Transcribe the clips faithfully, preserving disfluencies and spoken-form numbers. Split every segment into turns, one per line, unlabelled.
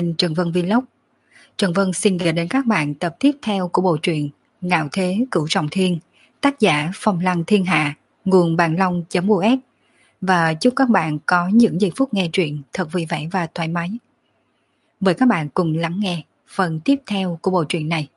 Trần Vân Vlog. Trần Vân xin gửi đến các bạn tập tiếp theo của bộ truyện Ngạo Thế Cửu Trọng Thiên, tác giả Phong Lăng Thiên Hạ, nguồn bàn long.us, và chúc các bạn có những giây phút nghe truyện thật vui vẻ và thoải mái. Mời các bạn cùng lắng nghe phần tiếp theo của bộ truyện này.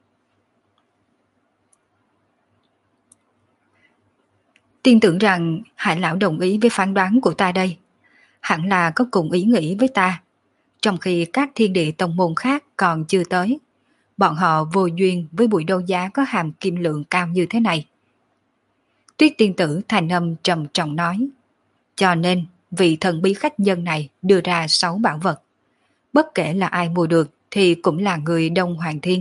Tiên tưởng rằng Hải lão đồng ý với phán đoán của ta đây, hẳn là có cùng ý nghĩ với ta. Trong khi các thiên địa tông môn khác còn chưa tới, bọn họ vô duyên với buổi đấu giá có hàm kim lượng cao như thế này. Tuyết tiên tử thành âm trầm trọng nói, cho nên vị thần bí khách nhân này đưa ra sáu bảo vật. Bất kể là ai mua được thì cũng là người Đông Hoàng Thiên.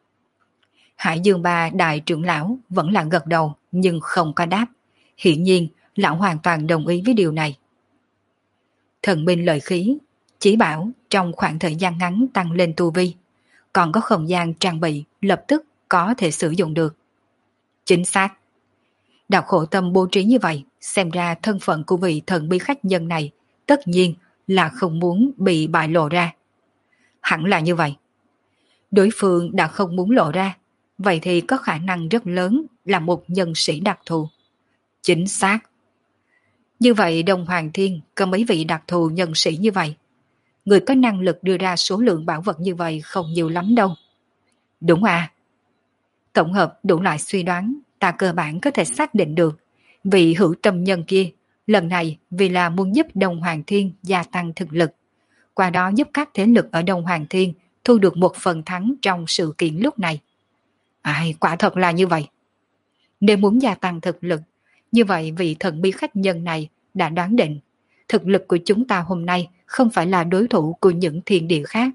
Hải Dương Ba đại trưởng lão vẫn là gật đầu nhưng không có đáp. Hiển nhiên lão hoàn toàn đồng ý với điều này. Thần binh lợi khí chỉ bảo trong khoảng thời gian ngắn tăng lên tu vi, còn có không gian trang bị lập tức có thể sử dụng được. Chính xác. Đạo Khổ Tâm bố trí như vậy, xem ra thân phận của vị thần bí khách nhân này tất nhiên là không muốn bị bại lộ ra. Hẳn là như vậy. Đối phương đã không muốn lộ ra, vậy thì có khả năng rất lớn là một nhân sĩ đặc thù. Chính xác. Như vậy Đông Hoàng Thiên có mấy vị đặc thù nhân sĩ như vậy. Người có năng lực đưa ra số lượng bảo vật như vậy không nhiều lắm đâu. Đúng à. Tổng hợp đủ loại suy đoán, ta cơ bản có thể xác định được vị hữu tâm nhân kia lần này vì là muốn giúp Đông Hoàng Thiên gia tăng thực lực, qua đó giúp các thế lực ở Đông Hoàng Thiên thu được một phần thắng trong sự kiện lúc này. Ai, quả thật là như vậy. Nếu muốn gia tăng thực lực, như vậy vị thần bí khách nhân này đã đoán định thực lực của chúng ta hôm nay không phải là đối thủ của những thiên địa khác.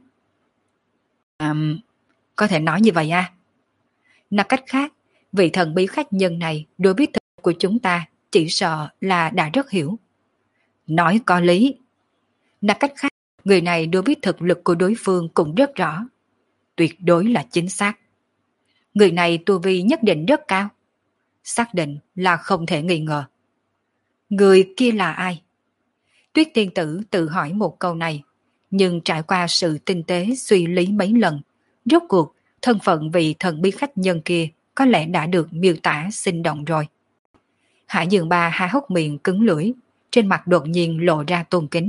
À, có thể nói như vậy à? Nói cách khác, vị thần bí khách nhân này đối với thực lực của chúng ta chỉ sợ là đã rất hiểu. Nói có lý. Nói cách khác, người này đối với thực lực của đối phương cũng rất rõ. Tuyệt đối là chính xác. Người này tu vi nhất định rất cao. Xác định là không thể nghi ngờ. Người kia là ai? Tuyết tiên tử tự hỏi một câu này, nhưng trải qua sự tinh tế suy lý mấy lần, rốt cuộc thân phận vị thần bí khách nhân kia có lẽ đã được miêu tả sinh động rồi. Hải Dương Ba há hốc miệng cứng lưỡi, trên mặt đột nhiên lộ ra tôn kính.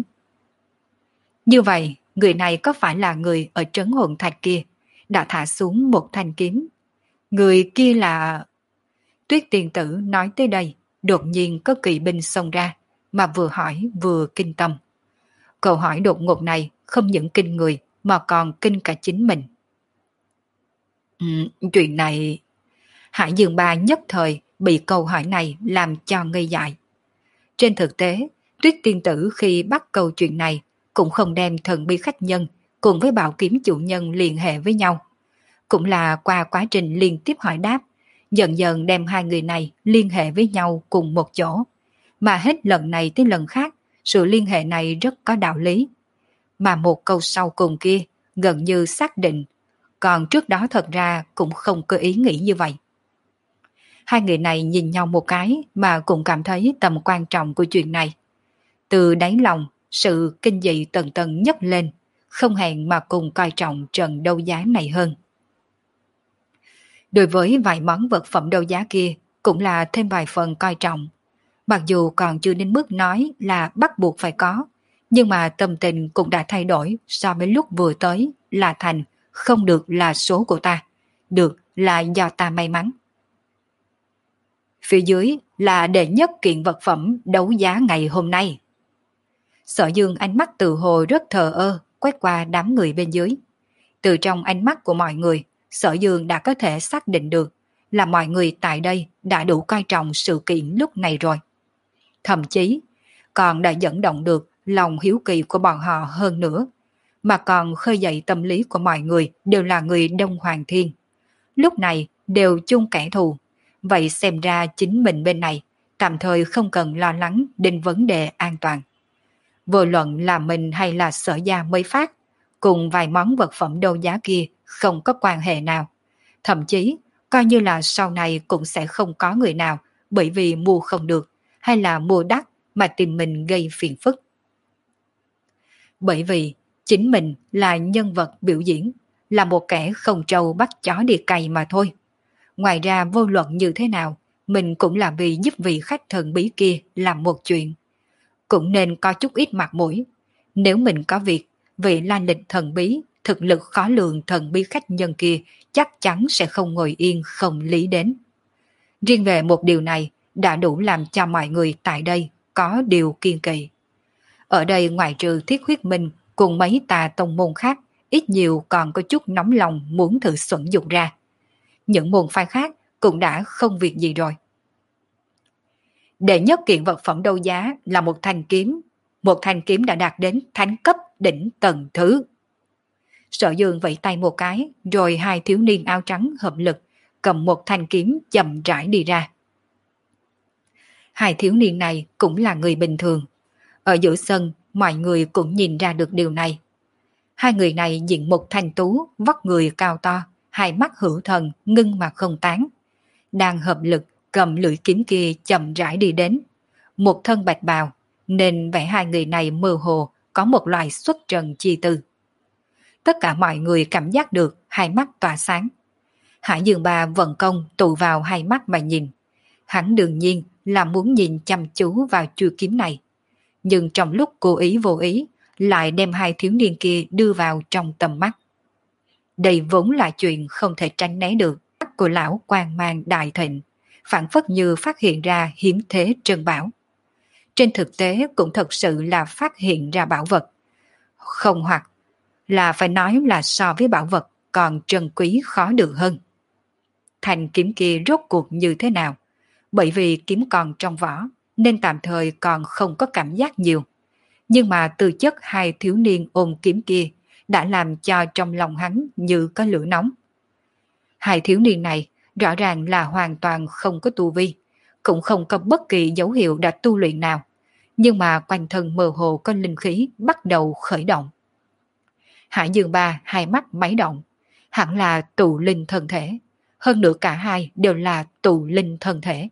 Như vậy, người này có phải là người ở trấn hồn thạch kia, đã thả xuống một thanh kiếm? Người kia là... Tuyết tiên tử nói tới đây, đột nhiên có kỵ binh xông ra, mà vừa hỏi vừa kinh tâm. Câu hỏi đột ngột này không những kinh người mà còn kinh cả chính mình. Ừ, chuyện này... Hải Dương Ba nhất thời bị câu hỏi này làm cho ngây dại. Trên thực tế, Tuyết tiên tử khi bắt câu chuyện này cũng không đem thần bí khách nhân cùng với bảo kiếm chủ nhân liên hệ với nhau. Cũng là qua quá trình liên tiếp hỏi đáp, dần dần đem hai người này liên hệ với nhau cùng một chỗ. Mà hết lần này tới lần khác, sự liên hệ này rất có đạo lý. Mà một câu sau cùng kia gần như xác định, còn trước đó thật ra cũng không có ý nghĩ như vậy. Hai người này nhìn nhau một cái mà cũng cảm thấy tầm quan trọng của chuyện này. Từ đáy lòng, sự kinh dị tần tần nhấc lên, không hẹn mà cùng coi trọng trận đấu giá này hơn. Đối với vài món vật phẩm đấu giá kia cũng là thêm vài phần coi trọng. Mặc dù còn chưa đến mức nói là bắt buộc phải có, nhưng mà tâm tình cũng đã thay đổi so với lúc vừa tới là thành không được là số của ta, được là do ta may mắn. Phía dưới là đệ nhất kiện vật phẩm đấu giá ngày hôm nay. Sở Dương ánh mắt tự hồ rất thờ ơ quét qua đám người bên dưới. Từ trong ánh mắt của mọi người, Sở Dương đã có thể xác định được là mọi người tại đây đã đủ coi trọng sự kiện lúc này rồi. Thậm chí còn đã dẫn động được lòng hiếu kỳ của bọn họ hơn nữa, mà còn khơi dậy tâm lý của mọi người đều là người Đông Hoàng Thiên. Lúc này đều chung kẻ thù, vậy xem ra chính mình bên này tạm thời không cần lo lắng đến vấn đề an toàn. Vô luận là mình hay là Sở gia mới phát, cùng vài món vật phẩm đấu giá kia không có quan hệ nào. Thậm chí coi như là sau này cũng sẽ không có người nào bởi vì mua không được hay là mua đắt mà tìm mình gây phiền phức. Bởi vì Chính mình là nhân vật biểu diễn, là một kẻ không trâu bắt chó đi cày mà thôi. Ngoài ra vô luận như thế nào, mình cũng là vì giúp vị khách thần bí kia làm một chuyện. Cũng nên có chút ít mặt mũi. Nếu mình có việc, vị la lịch thần bí, thực lực khó lường thần bí khách nhân kia chắc chắn sẽ không ngồi yên không lý đến. Riêng về một điều này đã đủ làm cho mọi người tại đây có điều kiên kỵ. Ở đây ngoài trừ Thiết Huyết Minh cùng mấy tà tông môn khác, ít nhiều còn có chút nóng lòng muốn thử xuẩn dục ra. Những môn phái khác cũng đã không việc gì rồi. Đệ nhất kiện vật phẩm đấu giá là một thanh kiếm. Một thanh kiếm đã đạt đến thánh cấp đỉnh tầng thứ. Sở Dương vẫy tay một cái, rồi hai thiếu niên áo trắng hợp lực, cầm một thanh kiếm chậm rãi đi ra. Hai thiếu niên này cũng là người bình thường. Ở giữa sân, mọi người cũng nhìn ra được điều này. Hai người này diện một thanh tú, vóc người cao to, hai mắt hữu thần, ngưng mà không tán. Đang hợp lực cầm lưỡi kiếm kia chậm rãi đi đến. Một thân bạch bào, nên vẻ hai người này mơ hồ có một loại xuất trần chi tư. Tất cả mọi người cảm giác được hai mắt tỏa sáng. Hải Dương Ba vận công tụ vào hai mắt mà nhìn. Hắn đương nhiên là muốn nhìn chăm chú vào chuôi kiếm này. Nhưng trong lúc cố ý vô ý, lại đem hai thiếu niên kia đưa vào trong tầm mắt. Đây vốn là chuyện không thể tránh né được. Mắt của lão quang mang đại thịnh, phản phất như phát hiện ra hiếm thế trân bảo. Trên thực tế cũng thật sự là phát hiện ra bảo vật. Không, hoặc là phải nói là so với bảo vật còn trân quý khó được hơn. Thanh kiếm kia rốt cuộc như thế nào? Bởi vì kiếm còn trong vỏ, nên tạm thời còn không có cảm giác nhiều. Nhưng mà tư chất hai thiếu niên ôm kiếm kia đã làm cho trong lòng hắn như có lửa nóng. Hai thiếu niên này rõ ràng là hoàn toàn không có tu vi, cũng không có bất kỳ dấu hiệu đã tu luyện nào. Nhưng mà quanh thân mơ hồ có linh khí bắt đầu khởi động. Hải Dương Ba hai mắt máy động, hẳn là tụ linh thân thể. Hơn nữa cả hai đều là tụ linh thân thể.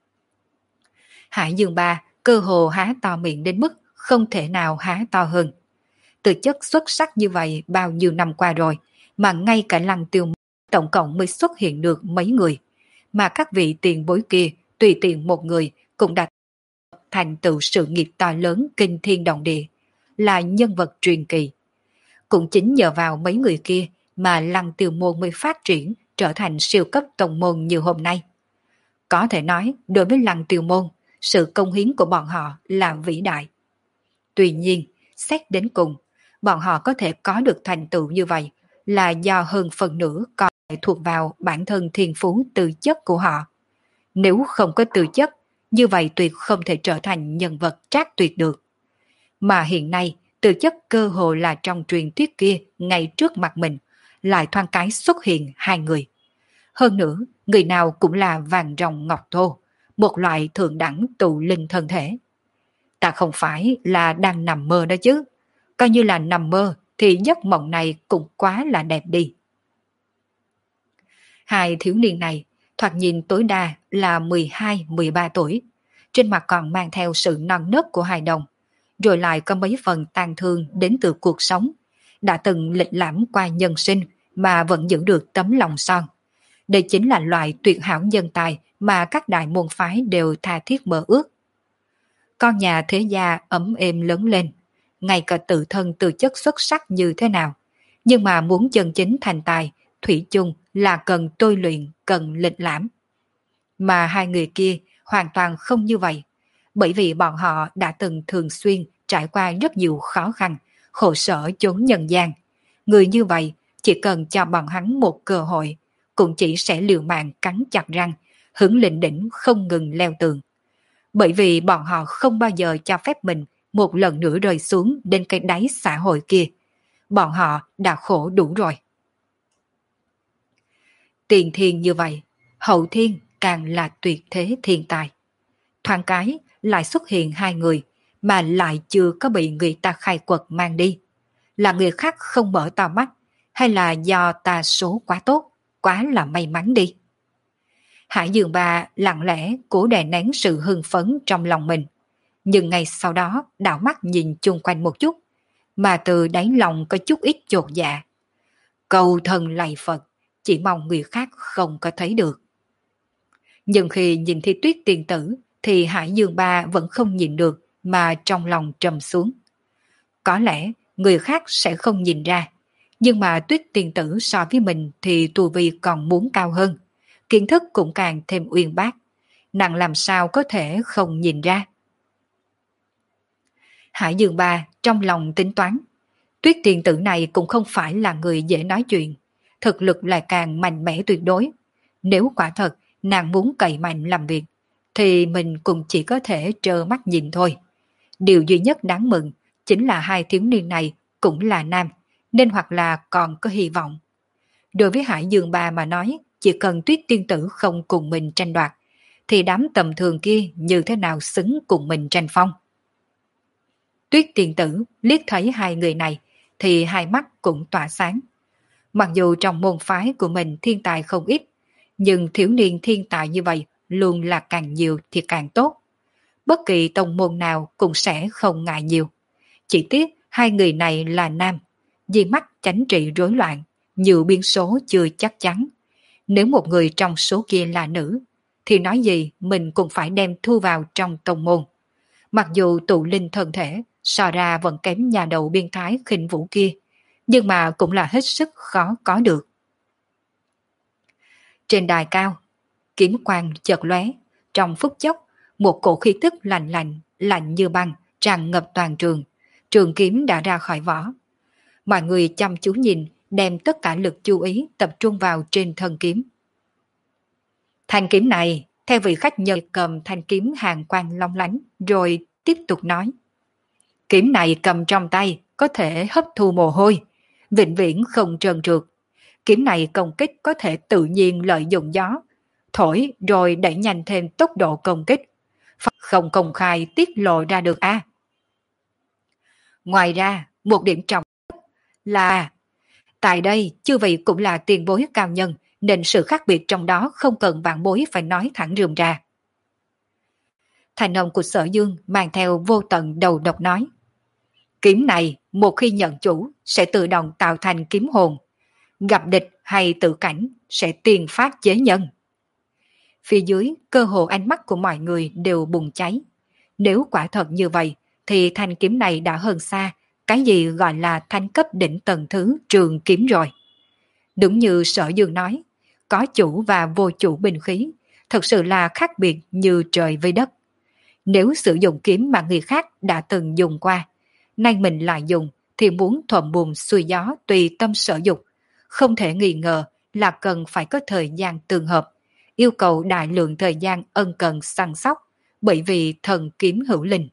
Hải Dương Ba cơ hồ há to miệng đến mức không thể nào há to hơn. Từ chất xuất sắc như vậy bao nhiêu năm qua rồi, mà ngay cả Lăng Tiêu tổng cộng mới xuất hiện được mấy người. Mà các vị tiền bối kia tùy tiện một người cũng đã thành tựu sự nghiệp to lớn kinh thiên động địa, là nhân vật truyền kỳ. Cũng chính nhờ vào mấy người kia mà Lăng Tiêu môn mới phát triển trở thành siêu cấp tông môn như hôm nay. Có thể nói đối với Lăng Tiêu môn, sự công hiến của bọn họ là vĩ đại. Tuy nhiên, xét đến cùng, bọn họ có thể có được thành tựu như vậy là do hơn phần nửa còn thuộc vào bản thân thiên phú tư chất của họ. Nếu không có tư chất, như vậy tuyệt không thể trở thành nhân vật trác tuyệt được. Mà hiện nay, tư chất cơ hồ là trong truyền thuyết kia ngay trước mặt mình, lại thoáng cái xuất hiện hai người. Hơn nữa, người nào cũng là vàng ròng ngọc thô, một loại thượng đẳng tụ linh thân thể. Ta không phải là đang nằm mơ đó chứ. Coi như là nằm mơ thì giấc mộng này cũng quá là đẹp đi. Hai thiếu niên này thoạt nhìn tối đa là mười hai mười ba tuổi, trên mặt còn mang theo sự non nớt của hài đồng, rồi lại có mấy phần tàn thương đến từ cuộc sống, đã từng lịch lãm qua nhân sinh mà vẫn giữ được tấm lòng son. Đây chính là loại tuyệt hảo nhân tài mà các đại môn phái đều tha thiết mơ ước. Con nhà thế gia ấm êm lớn lên, ngay cả tự thân tư chất xuất sắc như thế nào, nhưng mà muốn chân chính thành tài, thủy chung là cần tôi luyện, cần lịch lãm. Mà hai người kia hoàn toàn không như vậy, bởi vì bọn họ đã từng thường xuyên trải qua rất nhiều khó khăn, khổ sở chốn nhân gian. Người như vậy chỉ cần cho bọn hắn một cơ hội, cũng chỉ sẽ liều mạng cắn chặt răng, hứng lỉnh đỉnh không ngừng leo tường. Bởi vì bọn họ không bao giờ cho phép mình một lần nữa rơi xuống đến cái đáy xã hội kia. Bọn họ đã khổ đủ rồi. Tiền thiên như vậy, hậu thiên càng là tuyệt thế thiên tài. Thoáng cái lại xuất hiện hai người mà lại chưa có bị người ta khai quật mang đi. Là người khác không mở to mắt, hay là do ta số quá tốt, quá là may mắn đi. Hải Dương Ba lặng lẽ cố đè nén sự hưng phấn trong lòng mình. Nhưng ngay sau đó đảo mắt nhìn chung quanh một chút. mà từ đáy lòng có chút ít chột dạ. Cầu thần lạy Phật, chỉ mong người khác không có thấy được. Nhưng khi nhìn Thi Tuyết tiên tử thì Hải Dương Ba vẫn không nhìn được mà trong lòng trầm xuống. Có lẽ người khác sẽ không nhìn ra, nhưng mà Tuyết tiên tử so với mình thì tu vi còn muốn cao hơn, kiến thức cũng càng thêm uyên bác, nàng làm sao có thể không nhìn ra. Hải Dương Ba trong lòng tính toán, Tuyết tiên tử này cũng không phải là người dễ nói chuyện, thực lực lại càng mạnh mẽ tuyệt đối. Nếu quả thật nàng muốn cậy mạnh làm việc, thì mình cũng chỉ có thể trơ mắt nhìn thôi. Điều duy nhất đáng mừng chính là hai thiếu niên này cũng là nam, nên hoặc là còn có hy vọng. Đối với Hải Dương Ba mà nói, chỉ cần Tuyết tiên tử không cùng mình tranh đoạt, thì đám tầm thường kia như thế nào xứng cùng mình tranh phong. Tuyết tiên tử liếc thấy hai người này, thì hai mắt cũng tỏa sáng. Mặc dù trong môn phái của mình thiên tài không ít, nhưng thiếu niên thiên tài như vậy luôn là càng nhiều thì càng tốt. Bất kỳ tông môn nào cũng sẽ không ngại nhiều. Chỉ tiếc hai người này là nam, vì mắt chánh trị rối loạn, nhiều biên số chưa chắc chắn. Nếu một người trong số kia là nữ, thì nói gì mình cũng phải đem thu vào trong tông môn. Mặc dù tụ linh thân thể so ra vẫn kém nhà đầu biên thái khinh vũ kia, nhưng mà cũng là hết sức khó có được. Trên đài cao, kiếm quang chợt lóe, trong phút chốc, một cổ khí tức lạnh lạnh, lạnh như băng, tràn ngập toàn trường. Trường kiếm đã ra khỏi vỏ. Mọi người chăm chú nhìn, đem tất cả lực chú ý tập trung vào trên thân kiếm. Thanh kiếm này, theo vị khách nhân cầm thanh kiếm hàng quang long lánh, rồi tiếp tục nói. Kiếm này cầm trong tay, có thể hấp thu mồ hôi, vĩnh viễn không trơn trượt. Kiếm này công kích có thể tự nhiên lợi dụng gió, thổi rồi đẩy nhanh thêm tốc độ công kích. Không công khai tiết lộ ra được a. À. Ngoài ra, một điểm trọng là tại đây chư vị cũng là tiền bối cao nhân, nên sự khác biệt trong đó không cần vạn bối phải nói thẳng rườm ra. Thành âm của Sở Dương mang theo vô tận đầu độc nói. Kiếm này một khi nhận chủ sẽ tự động tạo thành kiếm hồn, gặp địch hay tự cảnh sẽ tiền phát chế nhân. Phía dưới cơ hồ ánh mắt của mọi người đều bùng cháy. Nếu quả thật như vậy thì thanh kiếm này đã hơn xa cái gì gọi là thanh cấp đỉnh tầng thứ trường kiếm rồi. Đúng như Sở Dương nói, có chủ và vô chủ binh khí, thật sự là khác biệt như trời với đất. Nếu sử dụng kiếm mà người khác đã từng dùng qua, nay mình lại dùng thì muốn thuận buồm xuôi gió tùy tâm sở dục, không thể nghi ngờ là cần phải có thời gian tương hợp, yêu cầu đại lượng thời gian ân cần săn sóc, bởi vì thần kiếm hữu linh.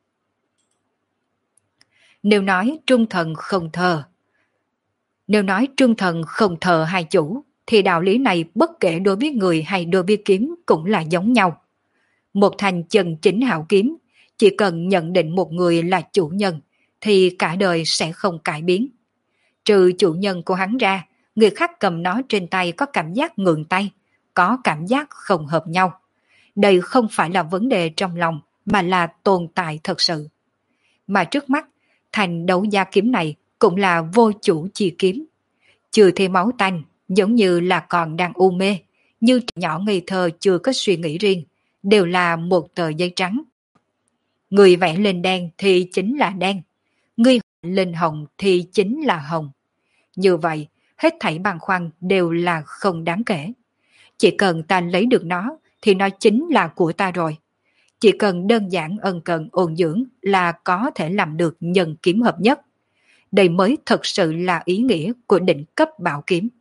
Nếu nói trung thần không thờ, nếu nói trung thần không thờ hai chủ, thì đạo lý này bất kể đối với người hay đối với kiếm cũng là giống nhau. Một thanh chân chính hảo kiếm, chỉ cần nhận định một người là chủ nhân, thì cả đời sẽ không cải biến. Trừ chủ nhân của hắn ra, người khác cầm nó trên tay có cảm giác ngượng tay, có cảm giác không hợp nhau. Đây không phải là vấn đề trong lòng, mà là tồn tại thật sự. Mà trước mắt, thành đấu gia kiếm này cũng là vô chủ chi kiếm. Chưa thêm máu tanh, giống như là còn đang u mê, như nhỏ ngây thơ chưa có suy nghĩ riêng, đều là một tờ giấy trắng. Người vẽ lên đen thì chính là đen, người lên hồng thì chính là hồng. Như vậy, hết thảy băn khoăn đều là không đáng kể. Chỉ cần ta lấy được nó thì nó chính là của ta rồi. Chỉ cần đơn giản ân cần ôn dưỡng là có thể làm được nhân kiếm hợp nhất. Đây mới thật sự là ý nghĩa của đỉnh cấp bảo kiếm.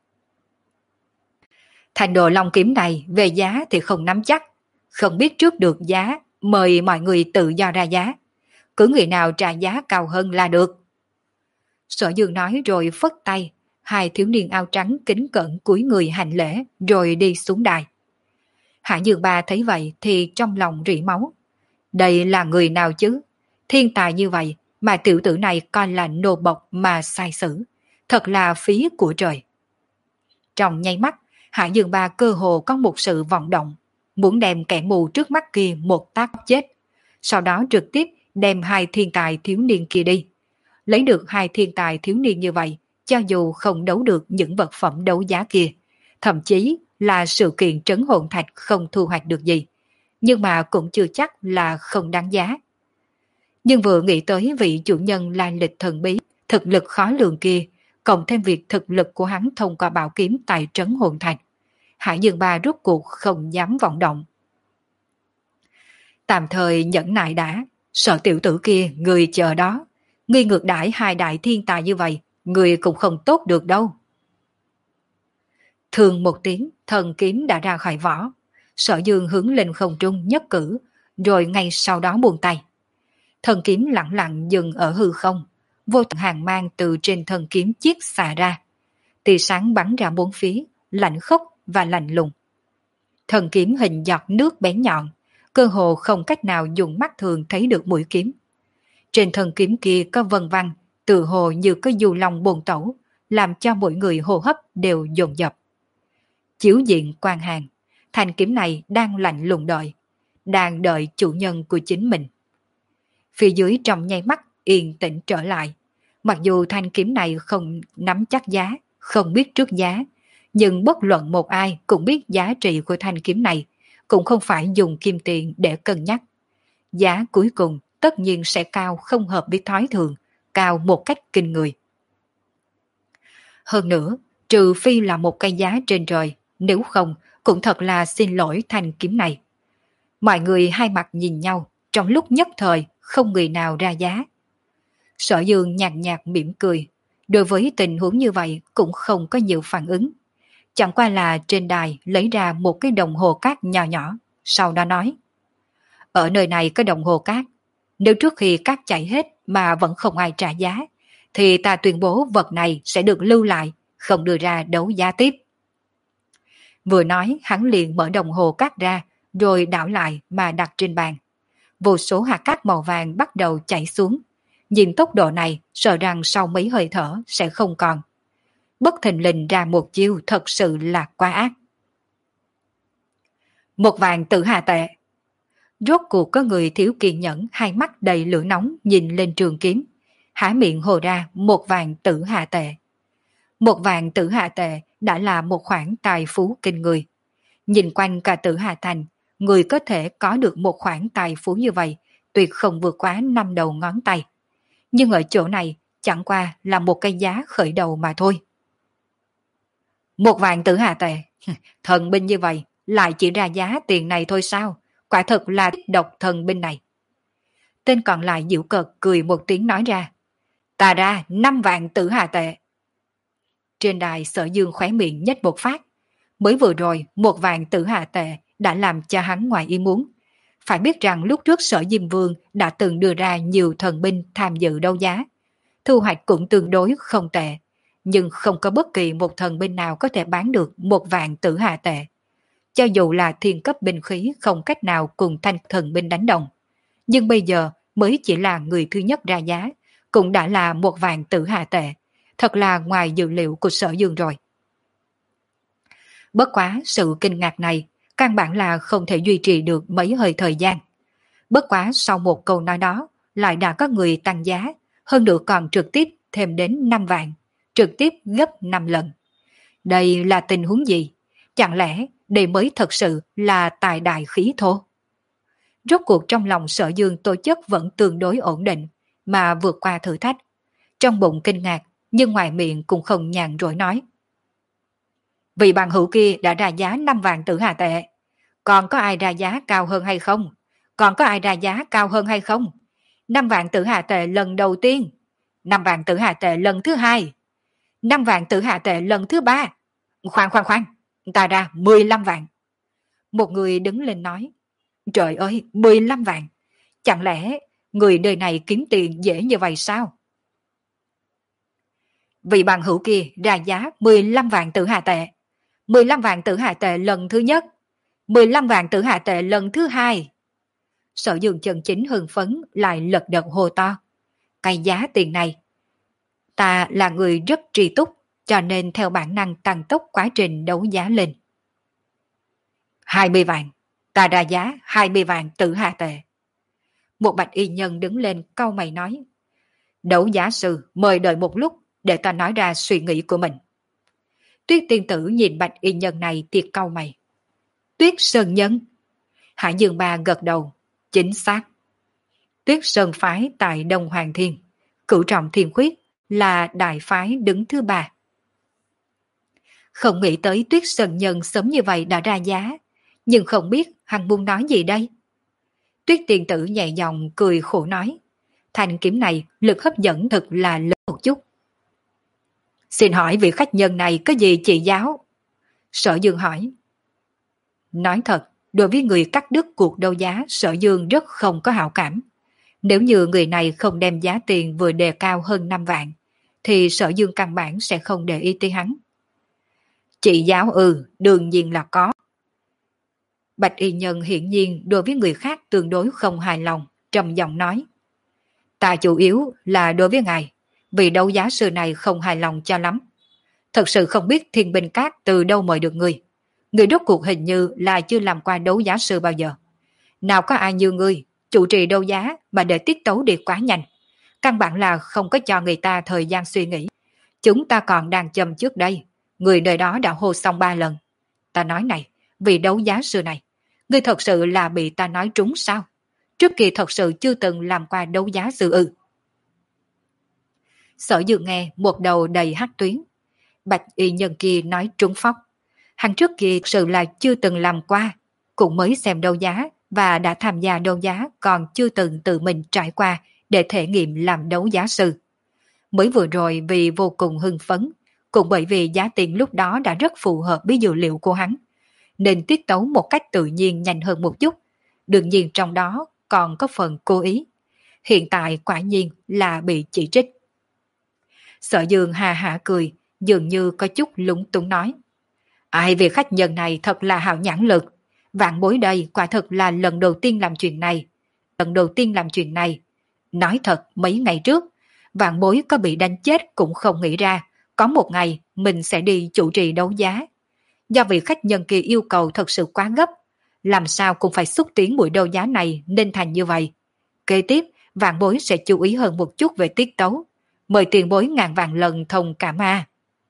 Thành đồ long kiếm này về giá thì không nắm chắc, không biết trước được giá, mời mọi người tự do ra giá. Cứ người nào trả giá cao hơn là được. Sở Dương nói rồi phất tay, hai thiếu niên áo trắng kính cẩn cúi người hành lễ rồi đi xuống đài. Hạ Dương Ba thấy vậy thì trong lòng rỉ máu. Đây là người nào chứ? Thiên tài như vậy mà tiểu tử này coi là nô bộc mà sai xử. Thật là phí của trời. Trong nháy mắt, Hạ Dương Ba cơ hồ có một sự vọng động, muốn đem kẻ mù trước mắt kia một tác chết. Sau đó trực tiếp đem hai thiên tài thiếu niên kia đi. lấy được hai thiên tài thiếu niên như vậy, cho dù không đấu được những vật phẩm đấu giá kia, thậm chí là sự kiện trấn hồn thạch không thu hoạch được gì, nhưng mà cũng chưa chắc là không đáng giá. Nhưng vừa nghĩ tới vị chủ nhân lai lịch thần bí, thực lực khó lường kia, cộng thêm việc thực lực của hắn thông qua bảo kiếm tại trấn hồn thạch, Hải Dương Ba rốt cuộc không dám vọng động. Tạm thời nhẫn nại đã, sợ tiểu tử kia người chờ đó, ngươi ngược đãi hai đại thiên tài như vậy, người cũng không tốt được đâu. Thường một tiếng, thần kiếm đã ra khỏi vỏ. Sở Dương hướng lên không trung nhất cử, rồi ngay sau đó buông tay. Thần kiếm lặng lặng dừng ở hư không, vô tận hàng mang từ trên thần kiếm chiết xạ ra. Tia sáng bắn ra bốn phía, lạnh khốc và lạnh lùng. Thần kiếm hình giọt nước bén nhọn, cơ hồ không cách nào dùng mắt thường thấy được mũi kiếm. Trên thần kiếm kia có vân vân, tự hồ như có du long bồn tẩu, làm cho mỗi người hô hấp đều dồn dập. Chiếu diện quan hàng, thanh kiếm này đang lạnh lùng đợi, đang đợi chủ nhân của chính mình. Phía dưới trong nháy mắt yên tĩnh trở lại, mặc dù thanh kiếm này không nắm chắc giá, không biết trước giá, nhưng bất luận một ai cũng biết giá trị của thanh kiếm này, cũng không phải dùng kim tiền để cân nhắc. Giá cuối cùng tất nhiên sẽ cao không hợp với thói thường, cao một cách kinh người. Hơn nữa, trừ phi là một cây giá trên trời, nếu không cũng thật là xin lỗi thanh kiếm này. Mọi người hai mặt nhìn nhau, trong lúc nhất thời không người nào ra giá. Sở Dương nhạt nhạt mỉm cười, đối với tình huống như vậy cũng không có nhiều phản ứng. Chẳng qua là trên đài lấy ra một cái đồng hồ cát nhỏ nhỏ, sau đó nói: ở nơi này có đồng hồ cát, nếu trước khi cát chạy hết mà vẫn không ai trả giá, thì ta tuyên bố vật này sẽ được lưu lại, không đưa ra đấu giá tiếp. Vừa nói hắn liền mở đồng hồ cát ra, rồi đảo lại mà đặt trên bàn. Vô số hạt cát màu vàng bắt đầu chảy xuống. Nhìn tốc độ này, sợ rằng sau mấy hơi thở sẽ không còn. Bất thình lình ra một chiêu thật sự là quá ác. Một vàng tử hà tệ. Rốt cuộc có người thiếu kiên nhẫn, hai mắt đầy lửa nóng nhìn lên trường kiếm. Há miệng hồ ra một vàng tử hà tệ. Một vàng tử hà tệ đã là một khoản tài phú kinh người. Nhìn quanh cả Tử Hà Thành, người có thể có được một khoản tài phú như vậy, tuyệt không vượt quá năm đầu ngón tay. Nhưng ở chỗ này, chẳng qua là một cây giá khởi đầu mà thôi. Một vạn Tử Hà tệ, thần binh như vậy, lại chỉ ra giá tiền này thôi sao? Quả thật là độc thần binh này. Tên còn lại giễu cợt cười một tiếng nói ra: ta ra năm vạn Tử Hà tệ. Trên đài Sở Dương khóe miệng nhếch một phát. Mới vừa rồi một vạn tử hà tệ đã làm cho hắn ngoài ý muốn. Phải biết rằng lúc trước Sở Diêm Vương đã từng đưa ra nhiều thần binh tham dự đấu giá. Thu hoạch cũng tương đối không tệ, nhưng không có bất kỳ một thần binh nào có thể bán được một vạn tử hà tệ. Cho dù là thiên cấp binh khí không cách nào cùng thanh thần binh đánh đồng. Nhưng bây giờ mới chỉ là người thứ nhất ra giá, cũng đã là một vạn tử hà tệ. Thật là ngoài dự liệu của Sở Dương rồi. Bất quá sự kinh ngạc này, căn bản là không thể duy trì được mấy hơi thời gian. Bất quá sau một câu nói đó, lại đã có người tăng giá, hơn nữa còn trực tiếp thêm đến năm vạn, trực tiếp gấp năm lần. Đây là tình huống gì? Chẳng lẽ đây mới thật sự là tài đại khí thô? Rốt cuộc trong lòng Sở Dương tổ chức vẫn tương đối ổn định, mà vượt qua thử thách. Trong bụng kinh ngạc, nhưng ngoài miệng cũng không nhàn rỗi nói: vị bằng hữu kia đã ra giá năm vạn tử hà tệ. Còn có ai ra giá cao hơn hay không? Còn có ai ra giá cao hơn hay không? năm vạn tử hà tệ lần đầu tiên. năm vạn tử hà tệ lần thứ hai. năm vạn tử hà tệ lần thứ ba. Khoan khoan khoan, ta ra mười lăm vạn. Một người đứng lên nói: trời ơi, mười lăm vạn. Chẳng lẽ người nơi này kiếm tiền dễ như vậy sao? Vị bằng hữu kia ra giá mười lăm vạn tử hà tệ. mười lăm vạn tử hà tệ lần thứ nhất. mười lăm vạn tử hà tệ lần thứ hai. Sở Dương chân chính hưng phấn lại lật đật hô to: cái giá tiền này, ta là người rất tri túc, cho nên theo bản năng tăng tốc quá trình đấu giá lên. hai mươi vạn. Ta ra giá hai mươi vạn tử hà tệ. Một bạch y nhân đứng lên cau mày nói: Đấu giá sư, mời đợi một lúc để ta nói ra suy nghĩ của mình. Tuyết tiên tử nhìn bạch y nhân này thiệt cau mày. Tuyết Sơn Nhân. Hạ Dương Ba gật đầu. Chính xác. Tuyết Sơn phái tại Đông Hoàng Thiên, cửu trọng thiên khuyết là đại phái đứng thứ ba. Không nghĩ tới Tuyết Sơn Nhân sớm như vậy đã ra giá, nhưng không biết hắn muốn nói gì đây. Tuyết tiên tử nhẹ giọng cười khổ nói, thanh kiếm này lực hấp dẫn thật là lớn một chút. Xin hỏi vị khách nhân này có gì chỉ giáo? Sở Dương hỏi. Nói thật, đối với người cắt đứt cuộc đấu giá, Sở Dương rất không có hảo cảm. Nếu như người này không đem giá tiền vừa đề cao hơn năm vạn, thì Sở Dương căn bản sẽ không để ý tới hắn. Chỉ giáo ừ, đương nhiên là có. Bạch y nhân hiển nhiên đối với người khác tương đối không hài lòng, trầm giọng nói. Ta chủ yếu là đối với ngài, vì đấu giá sư này không hài lòng cho lắm. Thật sự không biết Thiên Binh Các từ đâu mời được người. Người rốt cuộc hình như là chưa làm qua đấu giá sư bao giờ. Nào có ai như ngươi, chủ trì đấu giá mà để tiết tấu đi quá nhanh. Căn bản là không có cho người ta thời gian suy nghĩ. Chúng ta còn đang châm trước đây. Người đời đó đã hô xong ba lần. Ta nói này, vì đấu giá sư này, ngươi thật sự là bị ta nói trúng sao? Trước kia thật sự chưa từng làm qua đấu giá sư ư. Sở Dương nghe một đầu đầy hắc tuyến. Bạch y nhân kia nói trúng phóc. Hắn trước kia thật sự là chưa từng làm qua, cũng mới xem đấu giá và đã tham gia đấu giá còn chưa từng tự mình trải qua để thể nghiệm làm đấu giá sư. Mới vừa rồi vì vô cùng hưng phấn, cũng bởi vì giá tiền lúc đó đã rất phù hợp với dữ liệu của hắn, nên tiết tấu một cách tự nhiên nhanh hơn một chút, đương nhiên trong đó còn có phần cố ý. Hiện tại quả nhiên là bị chỉ trích. Sở Dương hà hả cười, dường như có chút lúng túng nói. Ai về khách nhân này thật là hảo nhãn lực. Vạn bối đây quả thật là lần đầu tiên làm chuyện này. Lần đầu tiên làm chuyện này. Nói thật mấy ngày trước, vạn bối có bị đánh chết cũng không nghĩ ra, có một ngày mình sẽ đi chủ trì đấu giá. Do vị khách nhân kia yêu cầu thật sự quá gấp, làm sao cũng phải xúc tiến buổi đấu giá này nên thành như vậy. Kế tiếp, vạn bối sẽ chú ý hơn một chút về tiết tấu. Mời tiền bối ngàn vạn lần thông cảm a.